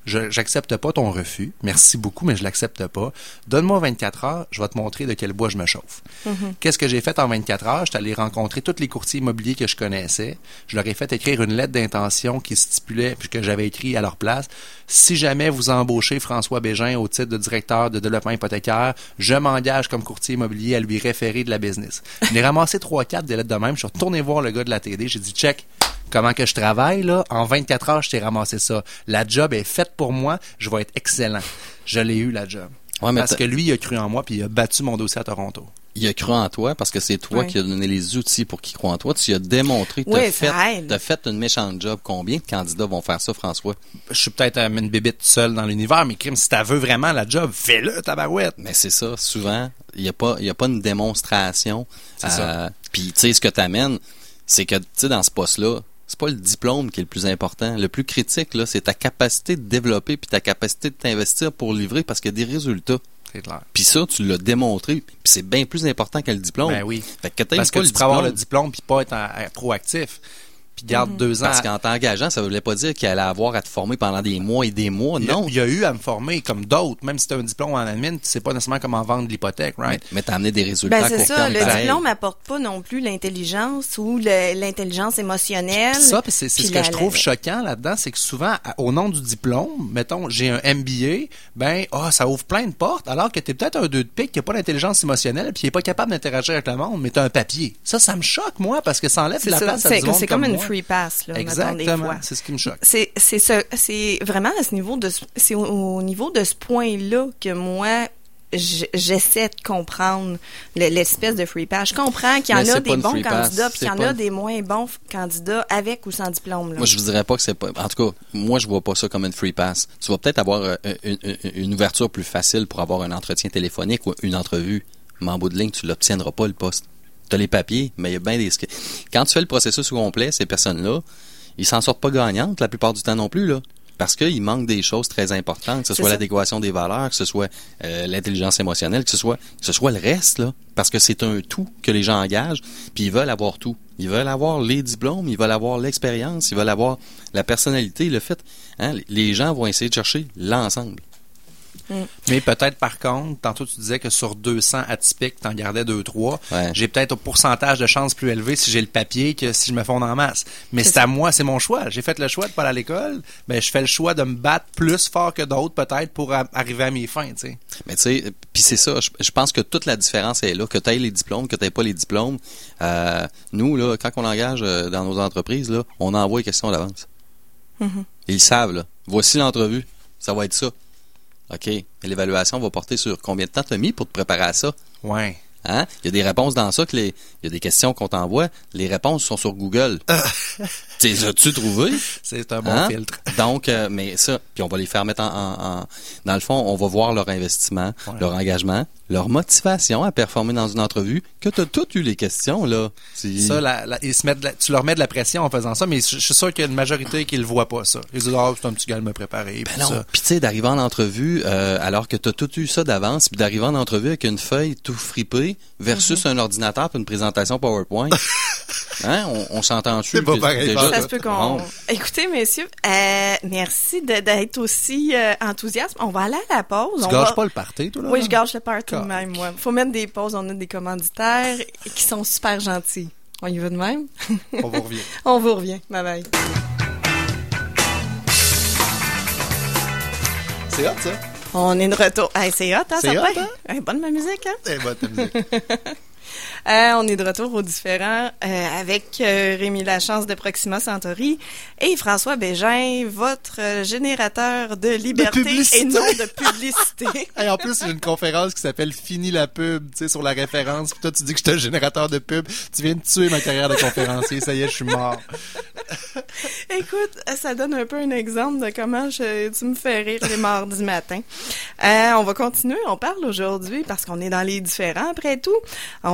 je, j'accepte pas ton refus. Merci beaucoup, mais je l'accepte pas. Donne-moi vingt-quatre heures, je vais te montrer de quel bois je me chauffe. Mm-hmm. Qu'est-ce que j'ai fait en vingt-quatre heures? Je suis allé rencontrer tous les courtiers immobiliers que je connaissais. Je leur ai fait écrire une lettre d'intention qui stipulait, puis que j'avais écrit à leur place, si jamais vous embauchez François Bégin au titre de directeur de développement hypothécaire, je m'engage comme courtier immobilier à lui référer de la business. J'ai ramassé trois quatre des lettres de même. Je suis retourné voir le gars de la T D. J'ai dit, check, comment que je travaille, là. En vingt-quatre heures, je t'ai ramassé ça. La job est faite pour moi. Je vais être excellent. Je l'ai eu, la job. Ouais, mais parce t'as... que lui, il a cru en moi puis il a battu mon dossier à Toronto. Il a cru en toi parce que c'est toi ouais. qui as donné les outils pour qu'il croie en toi. Tu as démontré que tu oui, as fait, fait une méchante job. Combien de candidats vont faire ça, François? Je suis peut-être euh, une bébite seule dans l'univers, mais crime, si tu veux vraiment la job, fais-le, tabarouette. Mais c'est ça. Souvent, il n'y a pas, il y a pas une démonstration. C'est euh, ça. Puis, tu sais, ce que tu amènes, c'est que, tu sais, dans ce poste-là, c'est pas le diplôme qui est le plus important. Le plus critique, là, c'est ta capacité de développer puis ta capacité de t'investir pour livrer parce qu'il y a des résultats. C'est clair. Puis ça, tu l'as démontré, puis c'est bien plus important que le diplôme. Ben oui. Fait que parce que tu peux avoir le diplôme puis pas être en, en, proactif. Puis garde mm-hmm. deux ans. Parce qu'en t'engageant, ça voulait pas dire qu'il allait avoir à te former pendant des mois et des mois. Il non. Il y a eu à me former comme d'autres. Même si tu as un diplôme en admin, tu sais pas nécessairement comment vendre l'hypothèque, right? Mais, mais t'as amené des résultats ben, c'est à court ça, terme. Le pareil. Diplôme n'apporte pas non plus l'intelligence ou le, l'intelligence émotionnelle. Puis ça, puis c'est, c'est ce la, que je trouve la... choquant là-dedans, c'est que souvent, au nom du diplôme, mettons, j'ai un M B A, ben, ah, oh, ça ouvre plein de portes, alors que t'es peut-être un deux de pique qui a pas d'intelligence émotionnelle puis qui est pas capable d'interagir avec le monde, mais t'as un papier. Ça, ça me choque, moi, parce que ça enlève c'est la ça, place à c'est, du monde c'est comme, comme une moi. free pass, là. Exactement, c'est ce qui me choque. C'est c'est ce c'est vraiment à ce niveau de c'est au, au niveau de ce point-là que moi j'essaie de comprendre l'espèce de free pass. Je comprends qu'il y en mais a des bons pass, candidats puis qu'il y en a une... des moins bons candidats avec ou sans diplôme. Là. Moi, je vous dirais pas que c'est pas... En tout cas, moi, je vois pas ça comme une free pass. Tu vas peut-être avoir une, une, une ouverture plus facile pour avoir un entretien téléphonique ou une entrevue, mais en bout de ligne, tu l'obtiendras pas, le poste. Tu as les papiers, mais il y a bien des... Quand tu fais le processus au complet, ces personnes-là, ils s'en sortent pas gagnantes la plupart du temps non plus, là. Parce qu'il manque des choses très importantes, que ce c'est soit ça. L'adéquation des valeurs, que ce soit euh, l'intelligence émotionnelle, que ce soit que ce soit le reste, là. Parce que c'est un tout que les gens engagent, puis ils veulent avoir tout. Ils veulent avoir les diplômes, ils veulent avoir l'expérience, ils veulent avoir la personnalité, le fait. Hein, les gens vont essayer de chercher l'ensemble. Mm. Mais peut-être, par contre, tantôt tu disais que sur deux cents atypiques, t'en gardais deux trois. Ouais. J'ai peut-être un pourcentage de chance plus élevé si j'ai le papier que si je me fonde en masse. Mais c'est, c'est à moi, c'est mon choix. J'ai fait le choix de pas aller à l'école. Ben, je fais le choix de me battre plus fort que d'autres, peut-être, pour a- arriver à mes fins, tu sais. Mais tu sais, puis c'est ça, je, je pense que toute la différence est là, que tu aies les diplômes, que tu n'aies pas les diplômes. Euh, nous, là, quand on engage euh, dans nos entreprises, là, on envoie les questions d'avance. Mm-hmm. Ils savent, là. Voici l'entrevue. Ça va être ça. OK. Et l'évaluation va porter sur combien de temps tu as mis pour te préparer à ça? Ouais. Hein? Il y a des réponses dans ça, que les, il y a des questions qu'on t'envoie. Les réponses sont sur Google. T'es as-tu trouvé? C'est un bon hein? filtre. Donc, euh, mais ça, puis on va les faire mettre en, en, en... Dans le fond, on va voir leur investissement, ouais. leur engagement, leur motivation à performer dans une entrevue, que tu as toutes eu les questions, là. C'est... Ça, la, la, ils se mettent de la, tu leur mets de la pression en faisant ça, mais je, je suis sûr qu'il y a une majorité qui ne le voit pas, ça. Ils disent, ah, oh, c'est un petit gars de me préparer. Ben non. Puis tu sais, d'arriver en entrevue, euh, alors que tu as tout eu ça d'avance, puis d'arriver en entrevue avec une feuille tout fripée versus mm-hmm. un ordinateur puis une présentation PowerPoint. Hein? On, on s'entend-tu? C'est pas pareil. Déjà, ça se peut qu'on... Bon. Écoutez, messieurs, euh, merci de, d'être aussi euh, enthousiaste. On va aller à la pause. Tu on gâches va... pas le party, toi, là? Oui, je gâche le party de même, moi. Faut mettre des pauses. On a des commanditaires qui sont super gentils. On y va de même? On vous revient. On vous revient. Bye bye. C'est hot, ça? On est de retour. Hey, c'est hot, hein, c'est ça hot, fait? hein? Hey, bonne ma musique, hein? C'est bonne ta musique. Euh, on est de retour aux différents euh, avec euh, Rémi Lachance de Proxima Centauri et François Bégin, votre euh, générateur de liberté de et non de publicité. Et en plus, j'ai une conférence qui s'appelle Fini la pub, tu sais, sur la référence. Puis toi, tu dis que je suis un générateur de pub. Tu viens de tuer ma carrière de conférencier. Ça y est, je suis mort. Écoute, ça donne un peu un exemple de comment je, tu me fais rire les mardis matin. Euh, on va continuer. On parle aujourd'hui parce qu'on est dans les différents. Après tout, on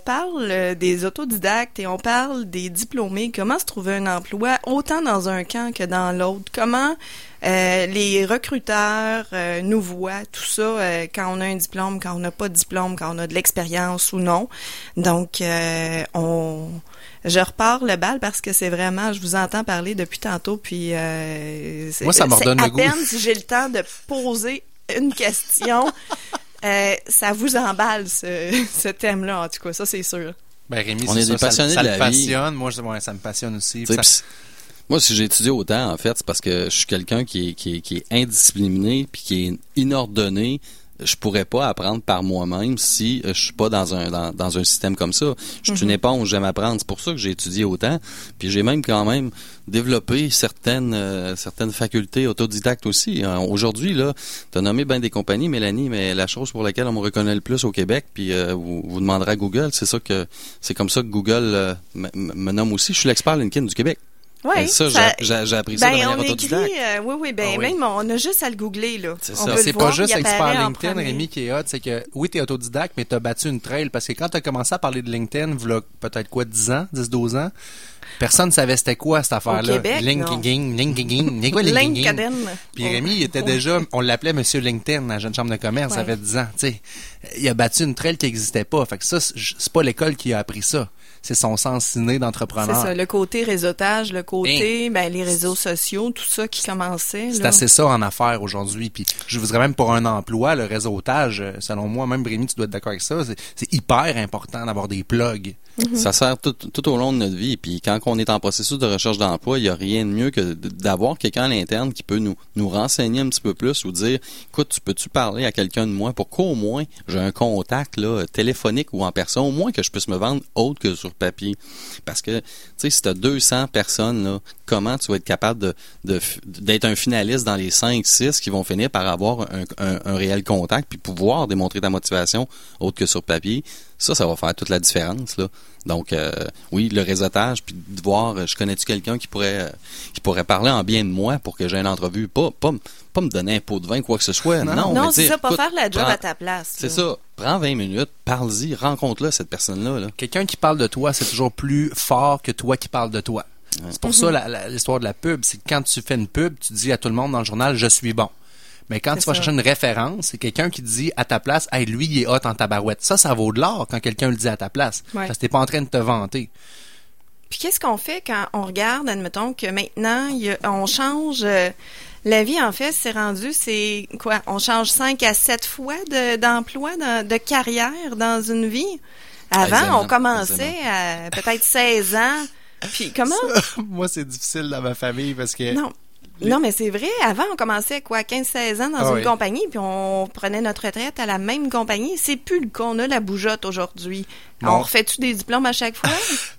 parle des autodidactes et on parle des diplômés. Comment se trouver un emploi autant dans un camp que dans l'autre? Comment euh, les recruteurs euh, nous voient, tout ça, euh, quand on a un diplôme, quand on n'a pas de diplôme, quand on a de l'expérience ou non. Donc, euh, on... Je repars le bal parce que c'est vraiment, je vous entends parler depuis tantôt, puis euh, c'est, moi, ça me redonne c'est à le goût. peine si j'ai le temps de poser une question. euh, ça vous emballe, ce, ce thème-là, en tout cas, ça, c'est sûr. Ben, Rémi, on c'est est ça, des passionnés ça, ça de la le vie. passionne. Moi, je, ouais, ça me passionne aussi. Ça... Ça... Moi, si j'ai étudié autant, en fait, c'est parce que je suis quelqu'un qui est, qui est, qui est indiscipliné puis qui est inordonné. Je pourrais pas apprendre par moi-même si je suis pas dans un dans, dans un système comme ça. Je suis mm-hmm. une éponge, j'aime apprendre. C'est pour ça que j'ai étudié autant. Puis j'ai même quand même développé certaines euh, certaines facultés autodidactes aussi. Euh, aujourd'hui, là, tu as nommé bien des compagnies, Mélanie, mais la chose pour laquelle on me reconnaît le plus au Québec, puis euh, vous, vous demanderez à Google, c'est ça que c'est comme ça que Google euh, m- me nomme aussi. Je suis l'expert LinkedIn du Québec. Oui, ça, ça j'ai, j'ai appris ça ben, de manière on autodidacte. Écrit, euh, oui, oui, ben ah, oui. même on a juste à le googler, là. C'est on ça. peut C'est le pas voir, juste expert LinkedIn, en Rémi, qui est hot, c'est que oui, t'es autodidacte, mais t'as battu une trail parce que quand t'as commencé à parler de LinkedIn, v'là peut-être quoi, dix ans, dix douze ans, personne ne savait c'était quoi cette affaire-là. Au Québec, LinkedIn, LinkedIn, LinkedIn. Puis Rémi, il était déjà, on l'appelait Monsieur LinkedIn à la Jeune Chambre de commerce, ouais. Ça fait dix ans, tu sais. Il a battu une trail qui n'existait pas. Fait que ça, c'est pas l'école qui a appris ça. C'est son sens inné d'entrepreneur. C'est ça, le côté réseautage, le côté, hein? ben, les réseaux sociaux, tout ça qui commençait. C'est là. assez ça en affaires aujourd'hui. Puis je voudrais même pour un emploi, le réseautage, selon moi, même Rémi, tu dois être d'accord avec ça, c'est, c'est hyper important d'avoir des plugs. Mm-hmm. Ça sert tout, tout au long de notre vie. Puis quand on est en processus de recherche d'emploi, il n'y a rien de mieux que d'avoir quelqu'un à l'interne qui peut nous, nous renseigner un petit peu plus ou dire, écoute, tu peux-tu parler à quelqu'un de moi pour qu'au moins j'ai un contact là, téléphonique ou en personne, au moins que je puisse me vendre autre que sur papier. Parce que, tu sais, si tu as deux cents personnes, là, comment tu vas être capable de, de, d'être un finaliste dans les cinq six qui vont finir par avoir un, un, un réel contact puis pouvoir démontrer ta motivation autre que sur papier? Ça, ça va faire toute la différence, là. Donc, euh, oui, le réseautage, puis de voir, je connais-tu quelqu'un qui pourrait euh, qui pourrait parler en bien de moi pour que j'ai une entrevue, pas pas pas me donner un pot de vin, quoi que ce soit. Non, non, non mais c'est dire, ça, pas écoute, faire la job prends, à ta place. C'est là. ça. Prends vingt minutes, parle-y, rencontre-la, cette personne-là. Là. Quelqu'un qui parle de toi, c'est toujours plus fort que toi qui parles de toi. Ouais. C'est pour mm-hmm. ça la, la, l'histoire de la pub, c'est que quand tu fais une pub, tu dis à tout le monde dans le journal, je suis bon. Mais quand c'est tu vas ça. chercher une référence, c'est quelqu'un qui dit à ta place, hey, lui, il est hot en tabarouette. Ça, ça vaut de l'or quand quelqu'un le dit à ta place. Ouais. Parce que t'es pas en train de te vanter. Puis qu'est-ce qu'on fait quand on regarde, admettons, que maintenant, y a, on change... Euh, la vie, en fait, c'est rendu, c'est quoi? On change cinq à sept fois de, d'emploi, de, de carrière dans une vie. Avant, aisément, on commençait aisément. à peut-être seize ans. Puis comment? Ça, moi, c'est difficile dans ma famille parce que... Non. Les... Non, mais c'est vrai. Avant, on commençait quoi, quinze seize ans dans ah, une oui. compagnie, puis on prenait notre retraite à la même compagnie. C'est plus le cas. On a la bougeotte aujourd'hui. Bon. On refait-tu des diplômes à chaque fois?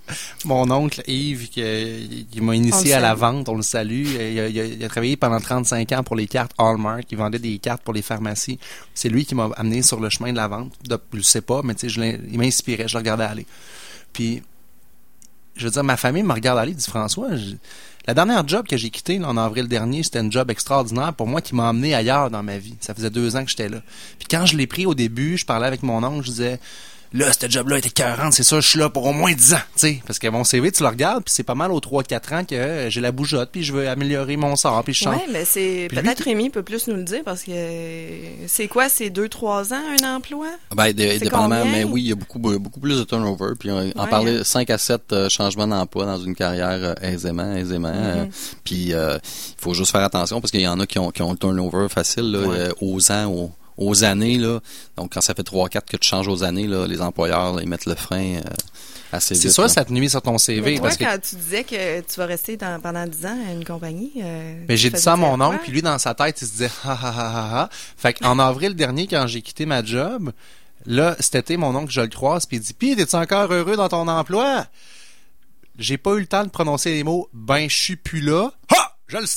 Mon oncle Yves, qui, qui m'a initié à la vente, on le salue. Il a, il, a, il a travaillé pendant trente-cinq ans pour les cartes Hallmark. Il vendait des cartes pour les pharmacies. C'est lui qui m'a amené sur le chemin de la vente. Je le sais pas, mais tu sais, il m'inspirait. Je le regardais aller. Puis, je veux dire, ma famille me regarde aller, dit François... Je, la dernière job que j'ai quittée là, en avril dernier, c'était une job extraordinaire pour moi qui m'a emmené ailleurs dans ma vie. Ça faisait deux ans que j'étais là. Puis quand je l'ai pris au début, je parlais avec mon oncle, je disais là, ce job-là était quarante, c'est ça, je suis là pour au moins dix ans. T'sais, parce que mon C V, tu le regardes, puis c'est pas mal aux trois quatre ans que j'ai la bougeotte, puis je veux améliorer mon sort, puis je change. Oui, mais c'est puis peut-être lui, Rémi peut plus nous le dire, parce que c'est quoi, c'est deux trois ans un emploi? Ben, de, dépendamment, mais oui, il y a beaucoup, beaucoup plus de turnover, puis on, ouais, en parlait hein? cinq à sept euh, changements d'emploi dans une carrière euh, aisément, aisément. Mm-hmm. Euh, puis euh, il faut juste faire attention, parce qu'il y en a qui ont, qui ont le turnover facile là, ouais. euh, aux ans, aux aux années, là. Donc, quand ça fait trois quatre que tu changes aux années, là, les employeurs, là, ils mettent le frein euh, assez vite. C'est sûr, là. Ça te nuit sur ton C V. Mais toi, parce quand que... tu disais que tu vas rester dans, pendant dix ans à une compagnie... Euh, mais j'ai dit ça à mon oncle, puis lui, dans sa tête, il se disait « ha ha ha ha ha ». Fait qu'en avril dernier, quand j'ai quitté ma job, là, cet été, mon oncle, je le croise, puis il dit « Pis, t'es-tu encore heureux dans ton emploi? » J'ai pas eu le temps de prononcer les mots « Ben, je suis plus là. » Ha! Je le savais!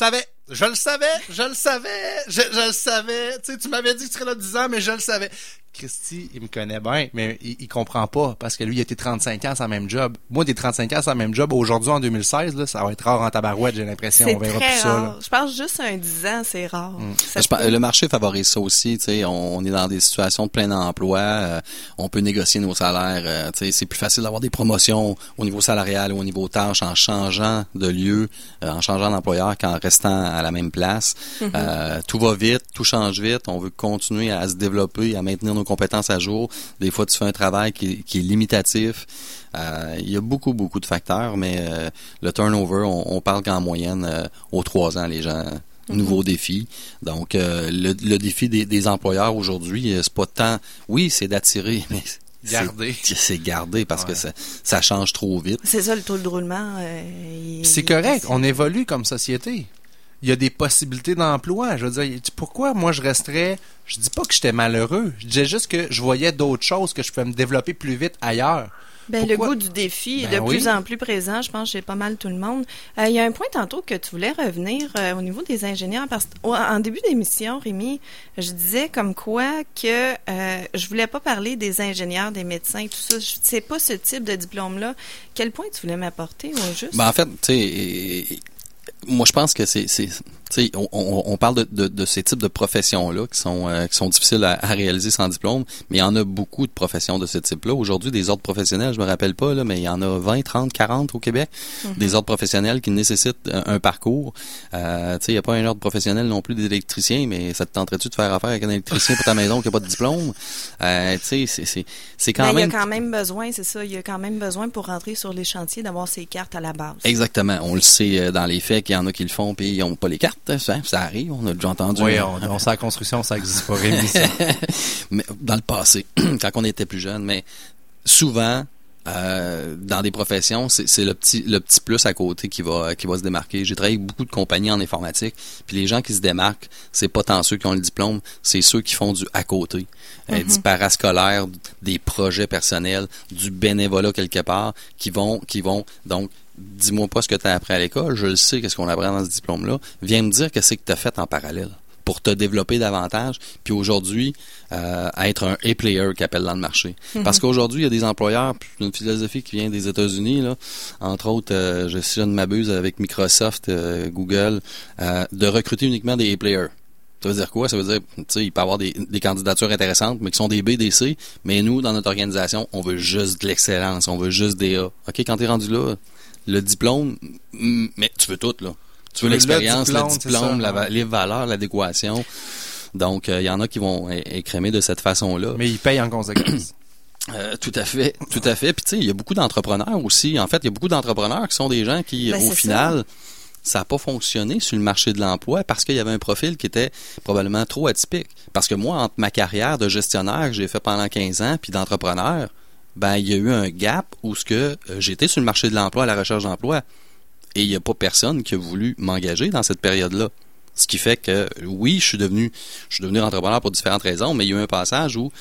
Je le savais, je le savais, je, je le savais. Tu sais, tu m'avais dit que tu serais là dix ans, mais je le savais. Christy, il me connaît bien, mais il, il comprend pas, parce que lui, il a été trente-cinq ans sans même job. Moi, des trente-cinq ans sans même job, aujourd'hui, en deux mille seize, là, ça va être rare en tabarouette, j'ai l'impression. C'est on verra très plus ça, rare. là. Je pense juste un dix ans, c'est rare. Mm. Ça Je pense- le marché favorise ça aussi, tu sais, on, on est dans des situations de plein emploi, euh, on peut négocier nos salaires, euh, tu sais, c'est plus facile d'avoir des promotions au niveau salarial ou au niveau tâche en changeant de lieu, euh, en changeant d'employeur qu'en restant à la même place. Mm-hmm. Euh, tout va vite, tout change vite, on veut continuer à se développer, à maintenir nos compétences à jour. Des fois, tu fais un travail qui, qui est limitatif. Euh, il y a beaucoup, beaucoup de facteurs, mais euh, le turnover, on, on parle qu'en moyenne, euh, aux trois ans, les gens, mm-hmm. nouveaux défis. Donc, euh, le, le défi des, des employeurs aujourd'hui, c'est pas tant... Oui, c'est d'attirer, mais... Garder. C'est, c'est garder parce ouais. que ça, ça change trop vite. C'est ça, le taux de roulement. Euh, il, c'est correct, on évolue comme société. Il y a des possibilités d'emploi. Je veux dire, pourquoi moi je resterais... Je dis pas que j'étais malheureux. Je disais juste que je voyais d'autres choses, que je pouvais me développer plus vite ailleurs. Ben, Pourquoi? le goût du défi est Ben de oui. plus en plus présent, je pense, chez pas mal tout le monde. Euh, il y a un point tantôt que tu voulais revenir euh, au niveau des ingénieurs, parce qu'en début d'émission, Rémi, je disais comme quoi que euh, je voulais pas parler des ingénieurs, des médecins, tout ça. Je sais pas ce type de diplôme-là. Quel point tu voulais m'apporter, au juste? Ben, en fait, tu sais... Moi, je pense que c'est, c'est, tu sais, on, on, on parle de, de, de ces types de professions-là qui sont, euh, qui sont difficiles à, à réaliser sans diplôme, mais il y en a beaucoup de professions de ce type-là. Aujourd'hui, des ordres professionnels, je me rappelle pas, là, mais il y en a vingt, trente, quarante au Québec, mm-hmm. des ordres professionnels qui nécessitent un, un parcours. Euh, tu sais, il n'y a pas un ordre professionnel non plus d'électricien, mais ça te tenterait-tu de faire affaire avec un électricien pour ta maison qui n'a pas de diplôme? Euh, tu sais, c'est, c'est, c'est quand ben, même... Il y a quand même besoin, c'est ça, il y a quand même besoin pour rentrer sur les chantiers d'avoir ses cartes à la base. Exactement. On le sait dans les faits qu'il y en a qui le font puis ils n'ont pas les cartes. Ça, ça arrive, on a déjà entendu. Oui, on, on sait la construction, ça n'existe pas, Rémi, ça. Mais dans le passé, quand on était plus jeune, mais souvent, euh, dans des professions, c'est, c'est le petit le petit plus à côté qui va qui va se démarquer. J'ai travaillé avec beaucoup de compagnies en informatique, puis les gens qui se démarquent, c'est pas tant ceux qui ont le diplôme, c'est ceux qui font du à côté, mm-hmm. euh, du parascolaire, des projets personnels, du bénévolat quelque part, qui vont qui vont donc dis-moi pas ce que tu as appris à l'école, je le sais qu'est-ce qu'on apprend dans ce diplôme-là. Viens me dire qu'est-ce que tu as fait en parallèle pour te développer davantage, puis aujourd'hui, euh, être un A-player qui appelle dans le marché. Mm-hmm. Parce qu'aujourd'hui, il y a des employeurs, puis une philosophie qui vient des États-Unis, là, entre autres, euh, je, si je ne m'abuse, avec Microsoft, euh, Google, euh, de recruter uniquement des A-players. Ça veut dire quoi? Ça veut dire, tu sais, il peut y avoir des, des candidatures intéressantes, mais qui sont des B, des C, mais nous, dans notre organisation, on veut juste de l'excellence, on veut juste des A. OK, quand t'es rendu là, le diplôme, mais tu veux tout, là. Tu veux l'expérience, le diplôme, le diplôme ça, la, les valeurs, l'adéquation. Donc, il euh, y en a qui vont é- écrémer de cette façon-là. Mais ils payent en conséquence. Euh, tout à fait, tout à fait. Puis tu sais, il y a beaucoup d'entrepreneurs aussi. En fait, il y a beaucoup d'entrepreneurs qui sont des gens qui, ben, au final, ça n'a pas fonctionné sur le marché de l'emploi parce qu'il y avait un profil qui était probablement trop atypique. Parce que moi, entre ma carrière de gestionnaire que j'ai fait pendant quinze ans, puis d'entrepreneur, ben il y a eu un gap où ce que euh, j'étais sur le marché de l'emploi à la recherche d'emploi. Et il n'y a pas personne qui a voulu m'engager dans cette période-là. Ce qui fait que, oui, je suis devenu je suis devenu entrepreneur pour différentes raisons, mais il y a eu un passage où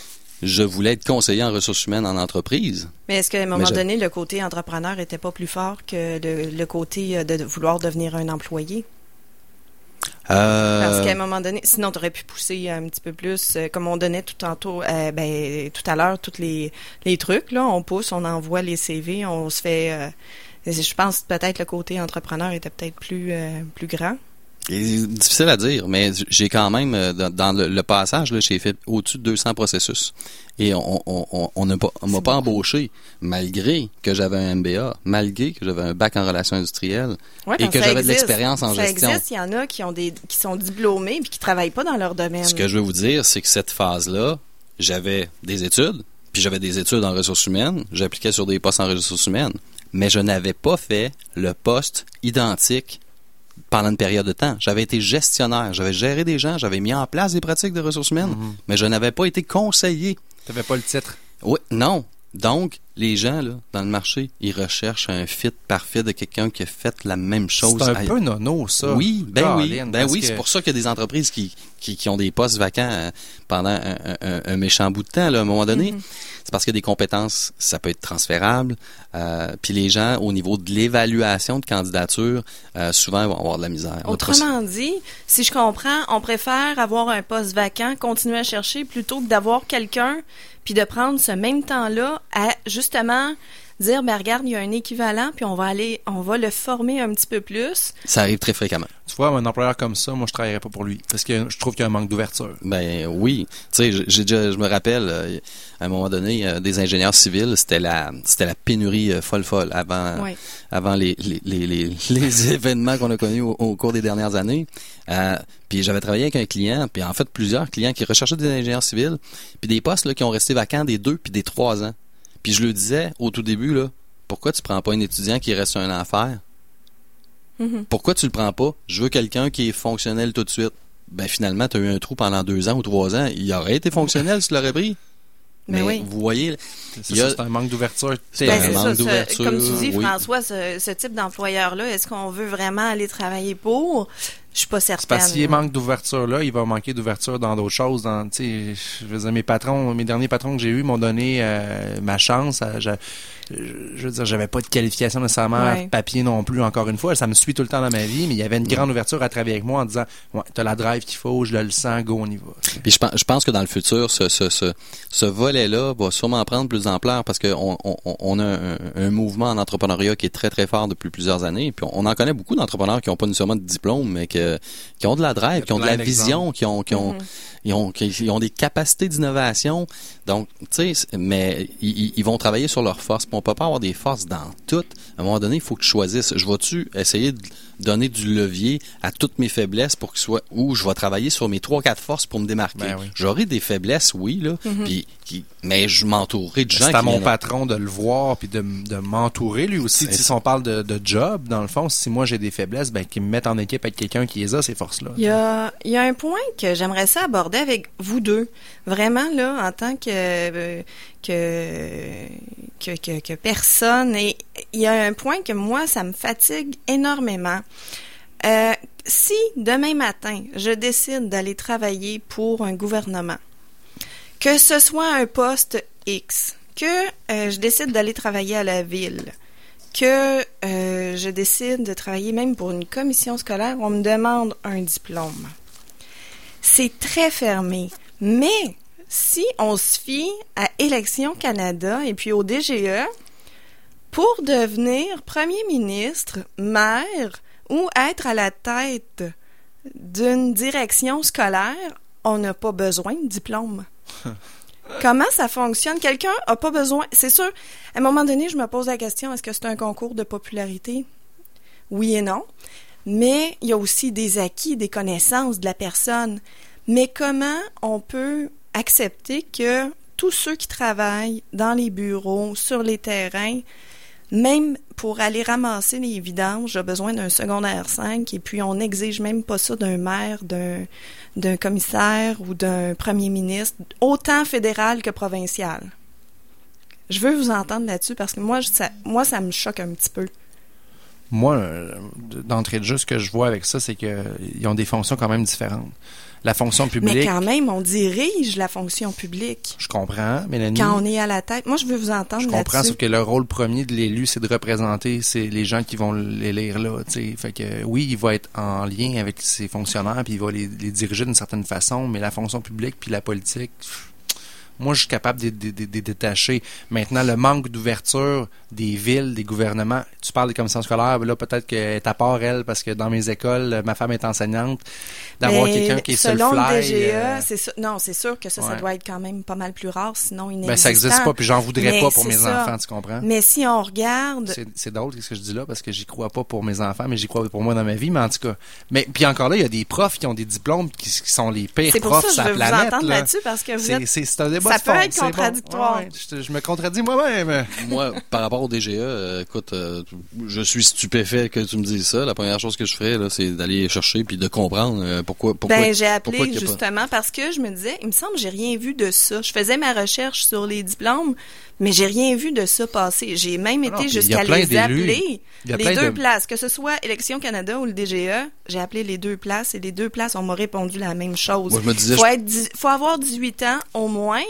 je voulais être conseiller en ressources humaines en entreprise. Mais est-ce qu'à un moment je... donné, le côté entrepreneur était pas plus fort que le, le côté de vouloir devenir un employé? Euh... Parce qu'à un moment donné, sinon tu aurais pu pousser un petit peu plus, euh, comme on donnait tout tantôt, euh, ben tout à l'heure, tous les, les trucs, là, on pousse, on envoie les C V, on se fait... Euh, je pense peut-être le côté entrepreneur était peut-être plus, euh, plus grand. C'est difficile à dire, mais j'ai quand même, dans, dans le, le passage, là, j'ai fait au-dessus de deux cents processus. Et on on, on, n'a pas, on m'a pas embauché, malgré que j'avais un M B A, malgré que j'avais un bac en relations industrielles, ouais, et que j'avais existe. de l'expérience en ça gestion. Ça existe, il y en a qui ont des qui sont diplômés puis qui travaillent pas dans leur domaine. Ce que je veux vous dire, c'est que cette phase-là, j'avais des études, puis j'avais des études en ressources humaines, j'appliquais sur des postes en ressources humaines, mais je n'avais pas fait le poste identique pendant une période de temps. J'avais été gestionnaire, j'avais géré des gens, j'avais mis en place des pratiques de ressources humaines, mm-hmm. mais je n'avais pas été conseiller. Tu n'avais pas le titre. Oui, non. Donc, les gens, là, dans le marché, ils recherchent un fit parfait de quelqu'un qui a fait la même chose. C'est un à... peu nono, ça. Oui, ben Caroline, oui. Ben oui, que... c'est pour ça qu'il y a des entreprises qui, qui, qui ont des postes vacants pendant un, un, un méchant bout de temps, là, à un moment donné. Mm-hmm. c'est parce que des compétences, ça peut être transférable. Euh, puis les gens, au niveau de l'évaluation de candidature, euh, souvent, ils vont avoir de la misère. Autrement dit, si je comprends, on préfère avoir un poste vacant, continuer à chercher, plutôt que d'avoir quelqu'un, puis de prendre ce même temps-là à, justement, dire, ben regarde, il y a un équivalent, puis on va aller, on va le former un petit peu plus. Ça arrive très fréquemment. Tu vois, un employeur comme ça, moi, je travaillerais pas pour lui. Parce que je trouve qu'il y a un manque d'ouverture. Ben oui. Tu sais, j'ai déjà, je me rappelle, euh, à un moment donné, euh, des ingénieurs civils, c'était la, c'était la pénurie euh, folle folle avant, Oui. avant les, les, les, les, les événements qu'on a connus au, au cours des dernières années. Euh, puis j'avais travaillé avec un client, puis en fait plusieurs clients qui recherchaient des ingénieurs civils, puis des postes là qui ont resté vacants des deux puis des trois ans. Puis je le disais au tout début là, pourquoi tu prends pas un étudiant qui reste un an à faire? Mm-hmm. Pourquoi tu le prends pas? Je veux quelqu'un qui est fonctionnel tout de suite. Ben finalement, tu as eu un trou pendant deux ans ou trois ans. Il aurait été fonctionnel si tu l'aurais pris. Mais, mais oui. Vous voyez, c'est, ça, a... c'est un manque d'ouverture. C'est ben, un c'est manque ça, d'ouverture. Comme tu dis, oui. François, ce, ce type d'employeur-là, est-ce qu'on veut vraiment aller travailler pour? Je suis pas certaine. C'est parce qu'il manque d'ouverture là, il va manquer d'ouverture dans d'autres choses. Dans, tu sais, je veux dire, mes patrons, mes derniers patrons que j'ai eus m'ont donné euh, ma chance. À, je, je veux dire, j'avais pas de qualification nécessairement ouais. papier non plus. Encore une fois, ça me suit tout le temps dans ma vie, mais il y avait une grande ouverture à travailler avec moi en disant, ouais, t'as la drive qu'il faut, je le sens, go, on y va. Puis je pense, je pense que dans le futur, ce, ce, ce, ce volet-là va sûrement prendre plus d'ampleur parce que on, on, on a un, un mouvement en entrepreneuriat qui est très très fort depuis plusieurs années. Puis on en connaît beaucoup d'entrepreneurs qui n'ont pas nécessairement de diplôme, mais que qui ont de la drive, qui ont de la vision, qui ont, qui ont, mm-hmm. ils ont, qui, ils ont des capacités d'innovation. Donc, tu sais, mais ils, ils vont travailler sur leurs forces. Puis on peut pas avoir des forces dans toutes. À un moment donné, il faut que je choisisse. Je vais-tu essayer de donner du levier à toutes mes faiblesses pour que soit, ou je vais travailler sur mes trois, quatre forces pour me démarquer. Ben oui. J'aurai des faiblesses, oui, là, mm-hmm. puis, qui, mais je m'entourerai de gens c'est qui... à mon patron de le voir puis de, de m'entourer, lui aussi. Si on parle de, de job, dans le fond, si moi j'ai des faiblesses, ben, qu'il me mette en équipe avec quelqu'un qui les a, ces forces-là. Il y a, il y a un point que j'aimerais ça aborder avec vous deux. Vraiment, là, en tant que, euh, que, que, que, que personne. Et il y a un point que moi, ça me fatigue énormément. Euh, si demain matin, je décide d'aller travailler pour un gouvernement, que ce soit un poste X, que euh, je décide d'aller travailler à la ville, que euh, je décide de travailler même pour une commission scolaire, on me demande un diplôme. C'est très fermé. Mais si on se fie à Élections Canada et puis au D G E, pour devenir premier ministre, maire ou être à la tête d'une direction scolaire, on n'a pas besoin de diplôme. Comment ça fonctionne? Quelqu'un n'a pas besoin... C'est sûr, à un moment donné, je me pose la question, est-ce que c'est un concours de popularité? Oui et non. Mais il y a aussi des acquis, des connaissances de la personne. Mais comment on peut accepter que tous ceux qui travaillent dans les bureaux, sur les terrains, même pour aller ramasser les vidanges, j'ai besoin d'un secondaire cinq et puis on n'exige même pas ça d'un maire, d'un, d'un commissaire ou d'un premier ministre, autant fédéral que provincial. Je veux vous entendre là-dessus parce que moi, ça, moi, ça me choque un petit peu. Moi, d'entrée de jeu, ce que je vois avec ça, c'est qu'ils ont des fonctions quand même différentes. La fonction publique... Mais quand même, on dirige la fonction publique. Je comprends, Mélanie. Quand on est à la tête. Moi, je veux vous entendre je là-dessus. Je comprends, sauf que le rôle premier de l'élu, c'est de représenter c'est les gens qui vont l'élire là. T'sais. Fait que oui, il va être en lien avec ses fonctionnaires, puis il va les, les diriger d'une certaine façon, mais la fonction publique puis la politique... Pff, moi, je suis capable de les détacher. Maintenant, le manque d'ouverture des villes, des gouvernements, tu parles des commissions scolaires, là, peut-être qu'elle est à part, elle, parce que dans mes écoles, ma femme est enseignante, d'avoir mais quelqu'un qui est sur le fly... Selon le D G E, euh... c'est sûr, non, c'est sûr que ça, ouais. ça doit être quand même pas mal plus rare, sinon inexistant. Ben, ça n'existe pas, puis j'en voudrais mais pas pour mes ça. enfants, tu comprends? Mais si on regarde... C'est, c'est drôle ce que je dis là, parce que j'y crois pas pour mes enfants, mais j'y crois pour moi dans ma vie, mais en tout cas... Mais puis encore là, il y a des profs qui ont des diplômes qui, qui sont les pires profs sur la planète. C'est pour ça que je veux vous entendre là. là-dessus, parce que vous c'est, êtes... c'est, c'est un débat ça de fond, peut être contradictoire. Bon. Ouais, je, je me contredis moi-même. Moi, par rapport au D G E, euh, écoute, euh, je suis stupéfait que tu me dises ça. La première chose que je ferais, là, c'est d'aller chercher puis de comprendre euh, pourquoi, pourquoi. Ben, j'ai appelé pourquoi justement pas... parce que je me disais, il me semble que j'ai rien vu de ça. Je faisais ma recherche sur les diplômes, mais j'ai rien vu de ça passer. J'ai même Alors, été jusqu'à les d'élus. appeler. Les deux de... places, que ce soit Élections Canada ou le D G E, j'ai appelé les deux places et les deux places, on m'a répondu la même chose. Moi, je me disais, faut, je... être, faut avoir dix-huit ans au moins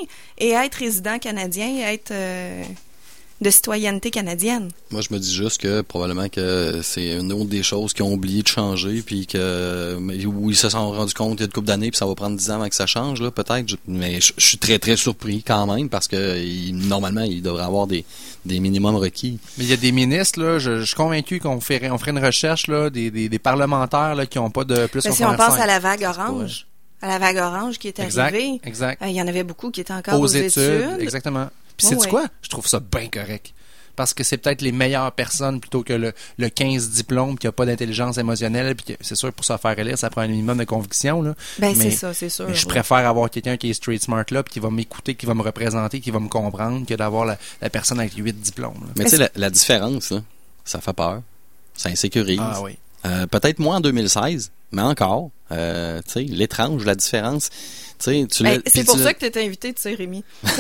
et être résident canadien et être euh, de citoyenneté canadienne. Moi, je me dis juste que probablement que c'est une autre des choses qu'ils ont oublié de changer, puis que où ils se sont rendus compte il y a une couple d'années, puis ça va prendre dix ans avant que ça change, là, peut-être. Mais je, je suis très, très surpris quand même, parce que il, normalement, il devrait avoir des, des minimums requis. Mais il y a des ministres, là, je, je suis convaincu qu'on ferait, on ferait une recherche, là, des, des, des parlementaires là, qui n'ont pas de plus. Ben, si on pense à la vague orange, à la vague orange qui est exact, arrivée, exact. Euh, il y en avait beaucoup qui étaient encore aux, aux études, études. Exactement. Puis oh, sais-tu ouais. quoi? Je trouve ça bien correct. Parce que c'est peut-être les meilleures personnes plutôt que le, le quinze diplômes qui n'a pas d'intelligence émotionnelle. Puis que, c'est sûr, pour se faire élire, ça prend un minimum de conviction. Là. Ben, mais, c'est ça, c'est sûr. Mais je ouais. préfère avoir quelqu'un qui est street smart là, puis qui va m'écouter, qui va me représenter, qui va me comprendre, que d'avoir la, la personne avec huit diplômes. Là. Mais tu sais, la, la différence, là, ça fait peur. Ça insécurise. Ah oui. Euh, peut-être moins en deux mille seize, mais encore. Euh, tu sais, l'étrange, la différence. Tu tu ben, c'est pour tu ça que tu étais invité, tu sais, Rémi.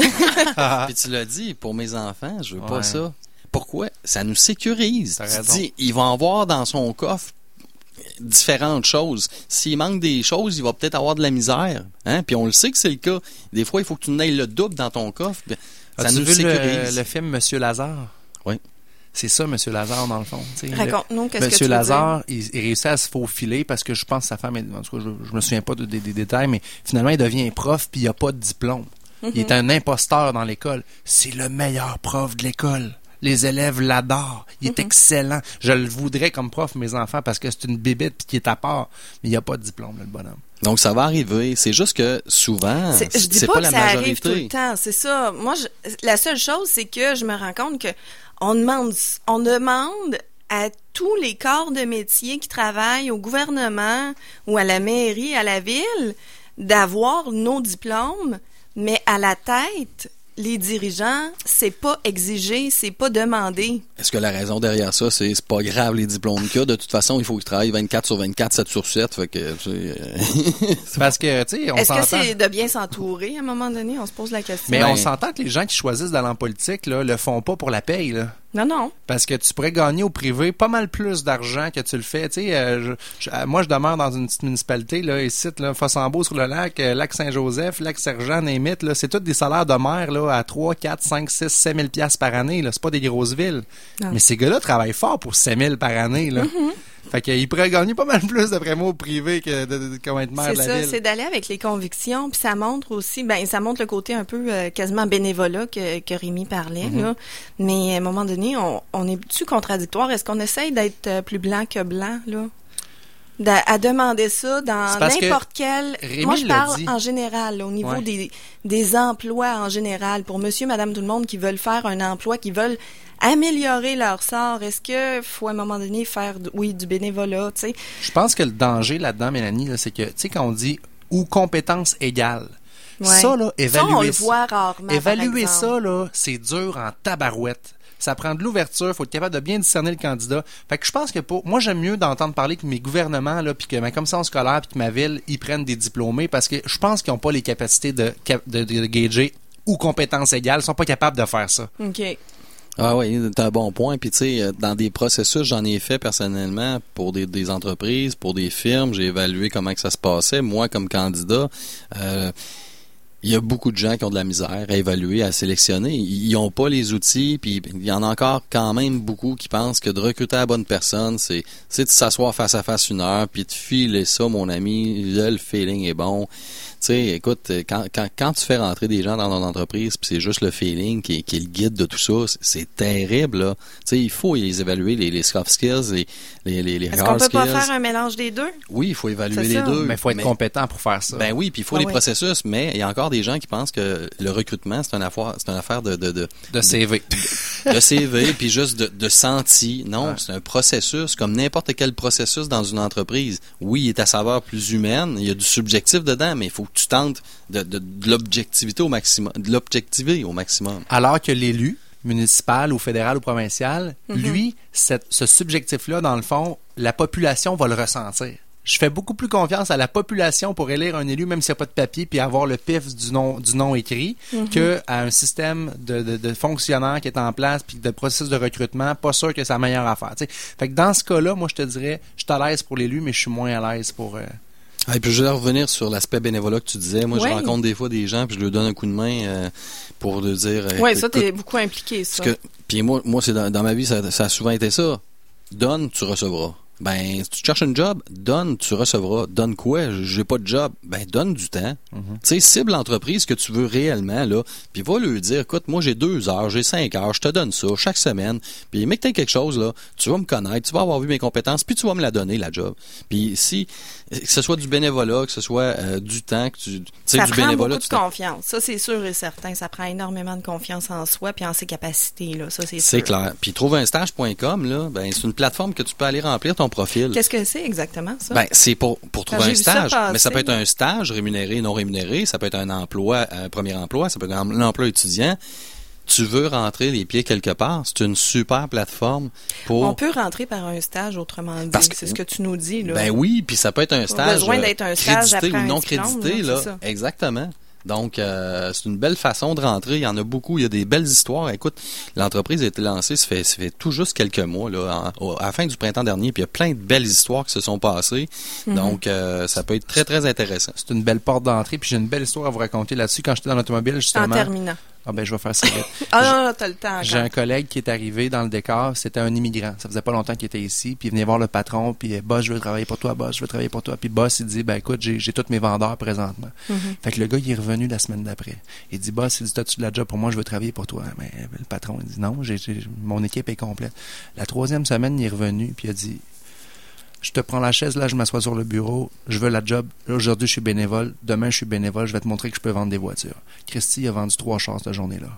Puis tu l'as dit, pour mes enfants, je veux ouais. pas ça. Pourquoi? Ça nous sécurise. Tu dis, il va avoir dans son coffre différentes choses. S'il manque des choses, il va peut-être avoir de la misère. Hein? Puis on le sait que c'est le cas. Des fois, il faut que tu n'ailles le double dans ton coffre. Ça As-tu nous vu sécurise. Le, le film Monsieur Lazare? Oui. C'est ça, Monsieur Lazare, dans le fond. Raconte-nous qu'est-ce Monsieur que tu veux Lazare, dire. il, il réussit à se faufiler parce que je pense que sa femme, est, en tout cas, je, je me souviens pas de, de, des détails, mais finalement, il devient prof puis il a pas de diplôme. Mm-hmm. Il est un imposteur dans l'école. C'est le meilleur prof de l'école. Les élèves l'adorent. Il est mm-hmm. excellent. Je le voudrais comme prof, mes enfants, parce que c'est une bébête puis qui est à part. Mais il n'y a pas de diplôme, le bonhomme. Donc, ça va arriver. C'est juste que souvent, c'est, je dis c'est pas, pas que la ça majorité. arrive tout le temps. C'est ça. Moi, je, la seule chose, c'est que je me rends compte que on demande, on demande à tous les corps de métier qui travaillent au gouvernement ou à la mairie, à la ville, d'avoir nos diplômes, mais à la tête, les dirigeants, c'est pas exigé, c'est pas demandé. Est-ce que la raison derrière ça, c'est c'est pas grave les diplômes qu'il y a? De toute façon, il faut qu'ils travaillent vingt-quatre sur vingt-quatre, sept sur sept. Fait que, tu sais, parce que, tu sais, on Est-ce s'entend... que c'est de bien s'entourer à un moment donné? On se pose la question. Mais ben... on s'entend que les gens qui choisissent d'aller en politique, là, le font pas pour la paye, là. Non, non. Parce que tu pourrais gagner au privé pas mal plus d'argent que tu le fais. Tu sais, euh, je, je, moi, je demeure dans une petite municipalité, là, ici, là, Fossambeau-sur-le-Lac, euh, Lac-Saint-Joseph, Lac-Sergent, Némite, là, c'est tous des salaires de maire, là, à trois, quatre, cinq, six, sept mille piastres par année, là. C'est pas des grosses villes. Non. Mais ces gars-là travaillent fort pour sept mille par année, là. Mm-hmm. Fait qu'ils pourraient gagner pas mal plus, d'après moi, au privé que de, de, de comment être maire c'est de la ça, ville. C'est d'aller avec les convictions, puis ça montre aussi, ben ça montre le côté un peu euh, quasiment bénévolat que, que Rémi parlait, mm-hmm. là. Mais à un moment donné, on, on est-tu contradictoire? Est-ce qu'on essaye d'être euh, plus blanc que blanc, là? À, à demander ça dans n'importe quel... Rémi Moi, je parle dit. en général, là, au niveau ouais. des, des emplois en général, pour monsieur, madame, tout le monde qui veulent faire un emploi, qui veulent améliorer leur sort. Est-ce que faut à un moment donné faire, oui, du bénévolat, tu sais? Je pense que le danger là-dedans, Mélanie, là, c'est que, tu sais, quand on dit « ou compétence égale », ouais. ça, là, évaluer ça, on le voit rarement, évaluer ça, là, c'est dur en tabarouette. Ça prend de l'ouverture, faut être capable de bien discerner le candidat. Fait que je pense que pour moi, j'aime mieux d'entendre parler que mes gouvernements, là, puis que ma commission scolaire, puis que ma ville, ils prennent des diplômés, parce que je pense qu'ils n'ont pas les capacités de, de, de, de gager ou compétences égales, ils sont pas capables de faire ça. OK. Ah oui, c'est un bon point. Puis tu sais, dans des processus, j'en ai fait personnellement pour des, des entreprises, pour des firmes. J'ai évalué comment que ça se passait. Moi, comme candidat, euh, il y a beaucoup de gens qui ont de la misère à évaluer, à sélectionner. Ils n'ont pas les outils, puis il y en a encore quand même beaucoup qui pensent que de recruter la bonne personne, c'est, c'est de s'asseoir face à face une heure, puis de filer ça, mon ami, là, le feeling est bon. Tu sais, écoute, quand, quand, quand tu fais rentrer des gens dans ton entreprise, puis c'est juste le feeling qui, qui est le guide de tout ça, c'est, c'est terrible, là. Tu sais, il faut les évaluer, les, les soft skills, les, les, les, les Est-ce hard skills. qu'on peut pas faire un mélange des deux? Oui, il faut évaluer c'est les ça. deux. Mais il faut être mais, compétent pour faire ça. Ben oui, puis il faut ah, des oui. processus, mais il y a encore des gens qui pensent que le recrutement, c'est une affaire, c'est une affaire de... De, de, de C V. De, de C V, puis juste de, de senti. Non, ouais. C'est un processus, comme n'importe quel processus dans une entreprise. Oui, il est à saveur plus humaine, il y a du subjectif dedans, mais il faut que tu tentes de, de, de l'objectivité au maximum, de l'objectiver au maximum. Alors que l'élu, municipal ou fédéral ou provincial, mm-hmm. lui, cette, ce subjectif-là, dans le fond, la population va le ressentir. Je fais beaucoup plus confiance à la population pour élire un élu, même s'il n'y a pas de papier, puis avoir le pif du nom, du nom écrit, mm-hmm. qu'à un système de, de, de fonctionnaires qui est en place, puis de processus de recrutement, pas sûr que c'est la meilleure affaire. T'sais. Fait que dans ce cas-là, moi, je te dirais, je suis à l'aise pour l'élu, mais je suis moins à l'aise pour... Euh, Ah, et puis je vais revenir sur l'aspect bénévolat que tu disais. Moi, ouais. je rencontre des fois des gens, puis je leur donne un coup de main euh, pour leur dire... Oui, ça, t'es beaucoup impliqué, ça. Que, puis moi, moi c'est dans, dans ma vie, ça, ça a souvent été ça. Donne, tu recevras. Ben, si tu cherches un job, donne, tu recevras. Donne quoi? J'ai pas de job. Ben, donne du temps. Mm-hmm. Tu sais, cible l'entreprise que tu veux réellement, là, puis va lui dire, écoute, moi, j'ai deux heures, j'ai cinq heures, je te donne ça chaque semaine. Puis, mec, t'as quelque chose, là, tu vas me connaître, tu vas avoir vu mes compétences, puis tu vas me la donner, la job. Puis, si, que ce soit du bénévolat, que ce soit euh, du temps, que tu, tu sais, du bénévolat. Ça prend beaucoup de confiance. Ça, c'est sûr et certain. Ça prend énormément de confiance en soi puis en ses capacités, là. Ça, c'est sûr. C'est clair. Puis, trouve un stage point com, là, ben, c'est une plateforme que tu peux aller remplir ton profil. Qu'est-ce que c'est exactement, ça? Ben, c'est pour, pour trouver un stage. Passer, mais ça peut être un stage rémunéré, non rémunéré. Ça peut être un emploi, un premier emploi. Ça peut être un emploi étudiant. Tu veux rentrer les pieds quelque part. C'est une super plateforme pour... On peut rentrer par un stage, autrement dit. Parce que, c'est ce que tu nous dis, là. Ben oui, puis ça peut être un stage. Besoin d'être un stage crédité après ou non un diplôme, crédité, là. là. Ça. Exactement. Donc, euh, c'est une belle façon de rentrer. Il y en a beaucoup. Il y a des belles histoires. Écoute, l'entreprise a été lancée, ça fait, ça fait tout juste quelques mois, là, en, à la fin du printemps dernier. Puis il y a plein de belles histoires qui se sont passées. Mm-hmm. Donc, euh, ça peut être très, très intéressant. C'est une belle porte d'entrée. Puis j'ai une belle histoire à vous raconter là-dessus. Quand j'étais dans l'automobile, justement... En terminant. Ah ben, je vais faire ça vite. Ah non, non, t'as le temps. J'ai un collègue qui est arrivé dans le décor, c'était un immigrant. Ça faisait pas longtemps qu'il était ici, puis il venait voir le patron, puis boss, je veux travailler pour toi, boss, je veux travailler pour toi. Puis boss, il dit, ben écoute, j'ai, j'ai tous mes vendeurs présentement. Mm-hmm. Fait que le gars, il est revenu la semaine d'après. Il dit, boss, il dit, t'as-tu de la job pour moi, je veux travailler pour toi. Mais le patron, il dit, non, j'ai, j'ai, mon équipe est complète. La troisième semaine, il est revenu, puis il a dit, je te prends la chaise, là, je m'assois sur le bureau, je veux la job. Là, aujourd'hui, je suis bénévole. Demain, je suis bénévole, je vais te montrer que je peux vendre des voitures. Christy a vendu trois chars cette journée-là.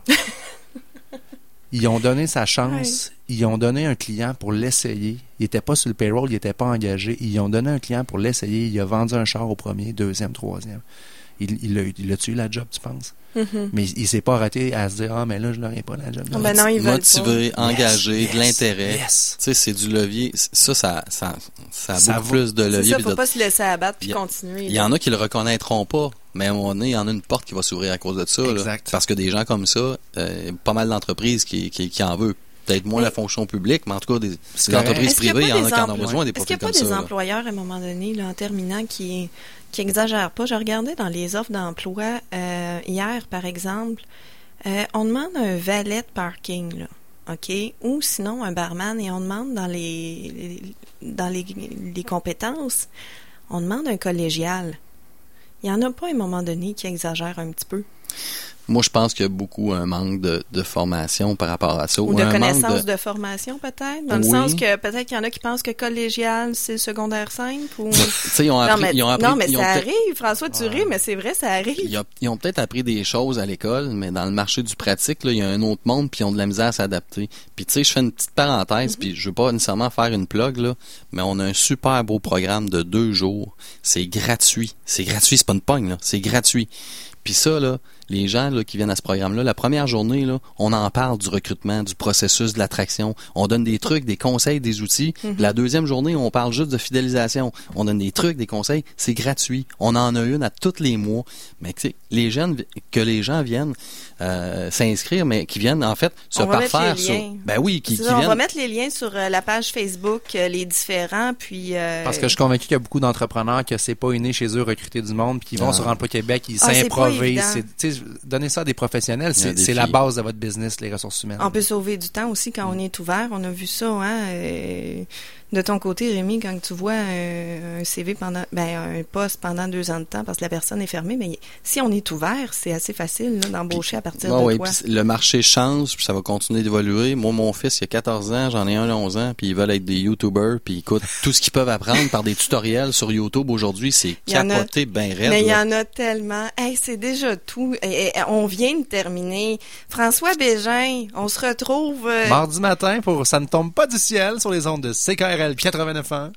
Ils ont donné sa chance, ouais. Ils ont donné un client pour l'essayer. Il n'était pas sur le payroll, il n'était pas engagé. Ils ont donné un client pour l'essayer. Il a vendu un char au premier, deuxième, troisième. Il, il, a, il a-tu eu la job, tu penses? Mm-hmm. Mais il, il s'est pas arrêté à se dire, ah, mais là, je n'aurai pas la job. Oh, ben non, il motivé, engagé, yes, de l'intérêt. Yes. Tu sais, c'est du levier. Ça, ça, ça, ça a ça beaucoup vaut. plus de levier. C'est ça, faut de... pas se laisser abattre puis continuer. Il y en a qui le reconnaîtront pas, mais à un moment donné, il y en a une porte qui va s'ouvrir à cause de ça. Là, parce que des gens comme ça, euh, pas mal d'entreprises qui, qui, qui en veulent. Peut-être moins mais, la fonction publique, mais en tout cas, des, des entreprises privées, il y en a qui en ont besoin des profils comme ça. Est-ce qu'il n'y a pas des employeurs, à un moment donné, là, en terminant, qui qui exagèrent pas? Je regardais dans les offres d'emploi euh, hier, par exemple, euh, on demande un valet de parking, là, OK? Ou sinon un barman, et on demande dans les, les dans les, les compétences, on demande un collégial. Il n'y en a pas, à un moment donné, qui exagèrent un petit peu. Moi, je pense qu'il y a beaucoup un manque de, de formation par rapport à ça. Ou, ou de un connaissance de... de formation, peut-être? Dans oui. le sens que peut-être qu'il y en a qui pensent que collégial, c'est le secondaire cinq? Ou... tu sais, ils ont appris... Non, mais, ils ont appris, non, mais ils ça ont arrive, François, tu ouais. ris, mais c'est vrai, ça arrive. Ils, a, ils ont peut-être appris des choses à l'école, mais dans le marché du pratique, là, il y a un autre monde, puis ils ont de la misère à s'adapter. Puis tu sais, je fais une petite parenthèse, mm-hmm. puis je veux pas nécessairement faire une plug, là, mais on a un super beau programme de deux jours. C'est gratuit. C'est gratuit, c'est pas une pogne, là. C'est gratuit. Puis ça, là, les gens là, qui viennent à ce programme-là, la première journée, là, on en parle du recrutement, du processus, de l'attraction. On donne des trucs, des conseils, des outils. Mm-hmm. La deuxième journée, on parle juste de fidélisation. On donne des trucs, des conseils. C'est gratuit. On en a une à tous les mois. Mais tu sais, les jeunes, que les gens viennent euh, s'inscrire, mais qui viennent en fait se parfaire sur. Ben oui, qui, qui on viennent. va mettre les liens sur euh, la page Facebook, euh, les différents, puis. Euh... Parce que je suis convaincu qu'il y a beaucoup d'entrepreneurs que c'est pas inné chez eux recruter du monde, puis qui vont ah. sur Emploi Québec, ils ah, s'improvisent. Donner ça à des professionnels, c'est, c'est la base de votre business, les ressources humaines. On peut sauver du temps aussi quand mm. on est ouvert. On a vu ça, hein. Euh, de ton côté, Rémi, quand tu vois un, un C V pendant, ben, un poste pendant deux ans de temps parce que la personne est fermée, mais si on est ouvert, c'est assez facile là, d'embaucher puis, à partir oh de oui, toi. Puis le marché change, puis ça va continuer d'évoluer. Moi, mon fils, il a quatorze ans, j'en ai un à onze ans, puis ils veulent être des YouTubers, puis ils écoutent tout ce qu'ils peuvent apprendre par des tutoriels sur YouTube aujourd'hui, c'est capoté ben raide. Mais il y en a tellement. Hey, c'est déjà tout. Et, et, on vient de terminer. François Bégin, on se retrouve... Euh... Mardi matin pour Ça ne tombe pas du ciel sur les ondes de C K R L quatre-vingt-neuf ans.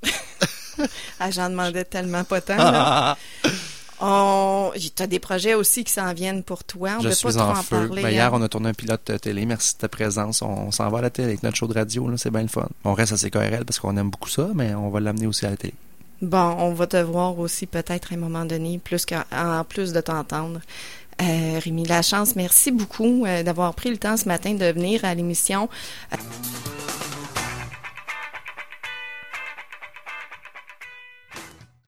Ah, j'en demandais tellement pas tant, là. On... Tu as des projets aussi qui s'en viennent pour toi. On Je peut suis pas trop en, en feu. parler. Ben, hier, on a tourné un pilote télé. Merci de ta présence. On, on s'en va à la télé avec notre show de radio. Là, c'est bien le fun. On reste à C K R L parce qu'on aime beaucoup ça, mais on va l'amener aussi à la télé. Bon, on va te voir aussi peut-être à un moment donné, plus qu'en plus de t'entendre. Euh, Rémi Lachance, merci beaucoup euh, d'avoir pris le temps ce matin de venir à l'émission. Euh...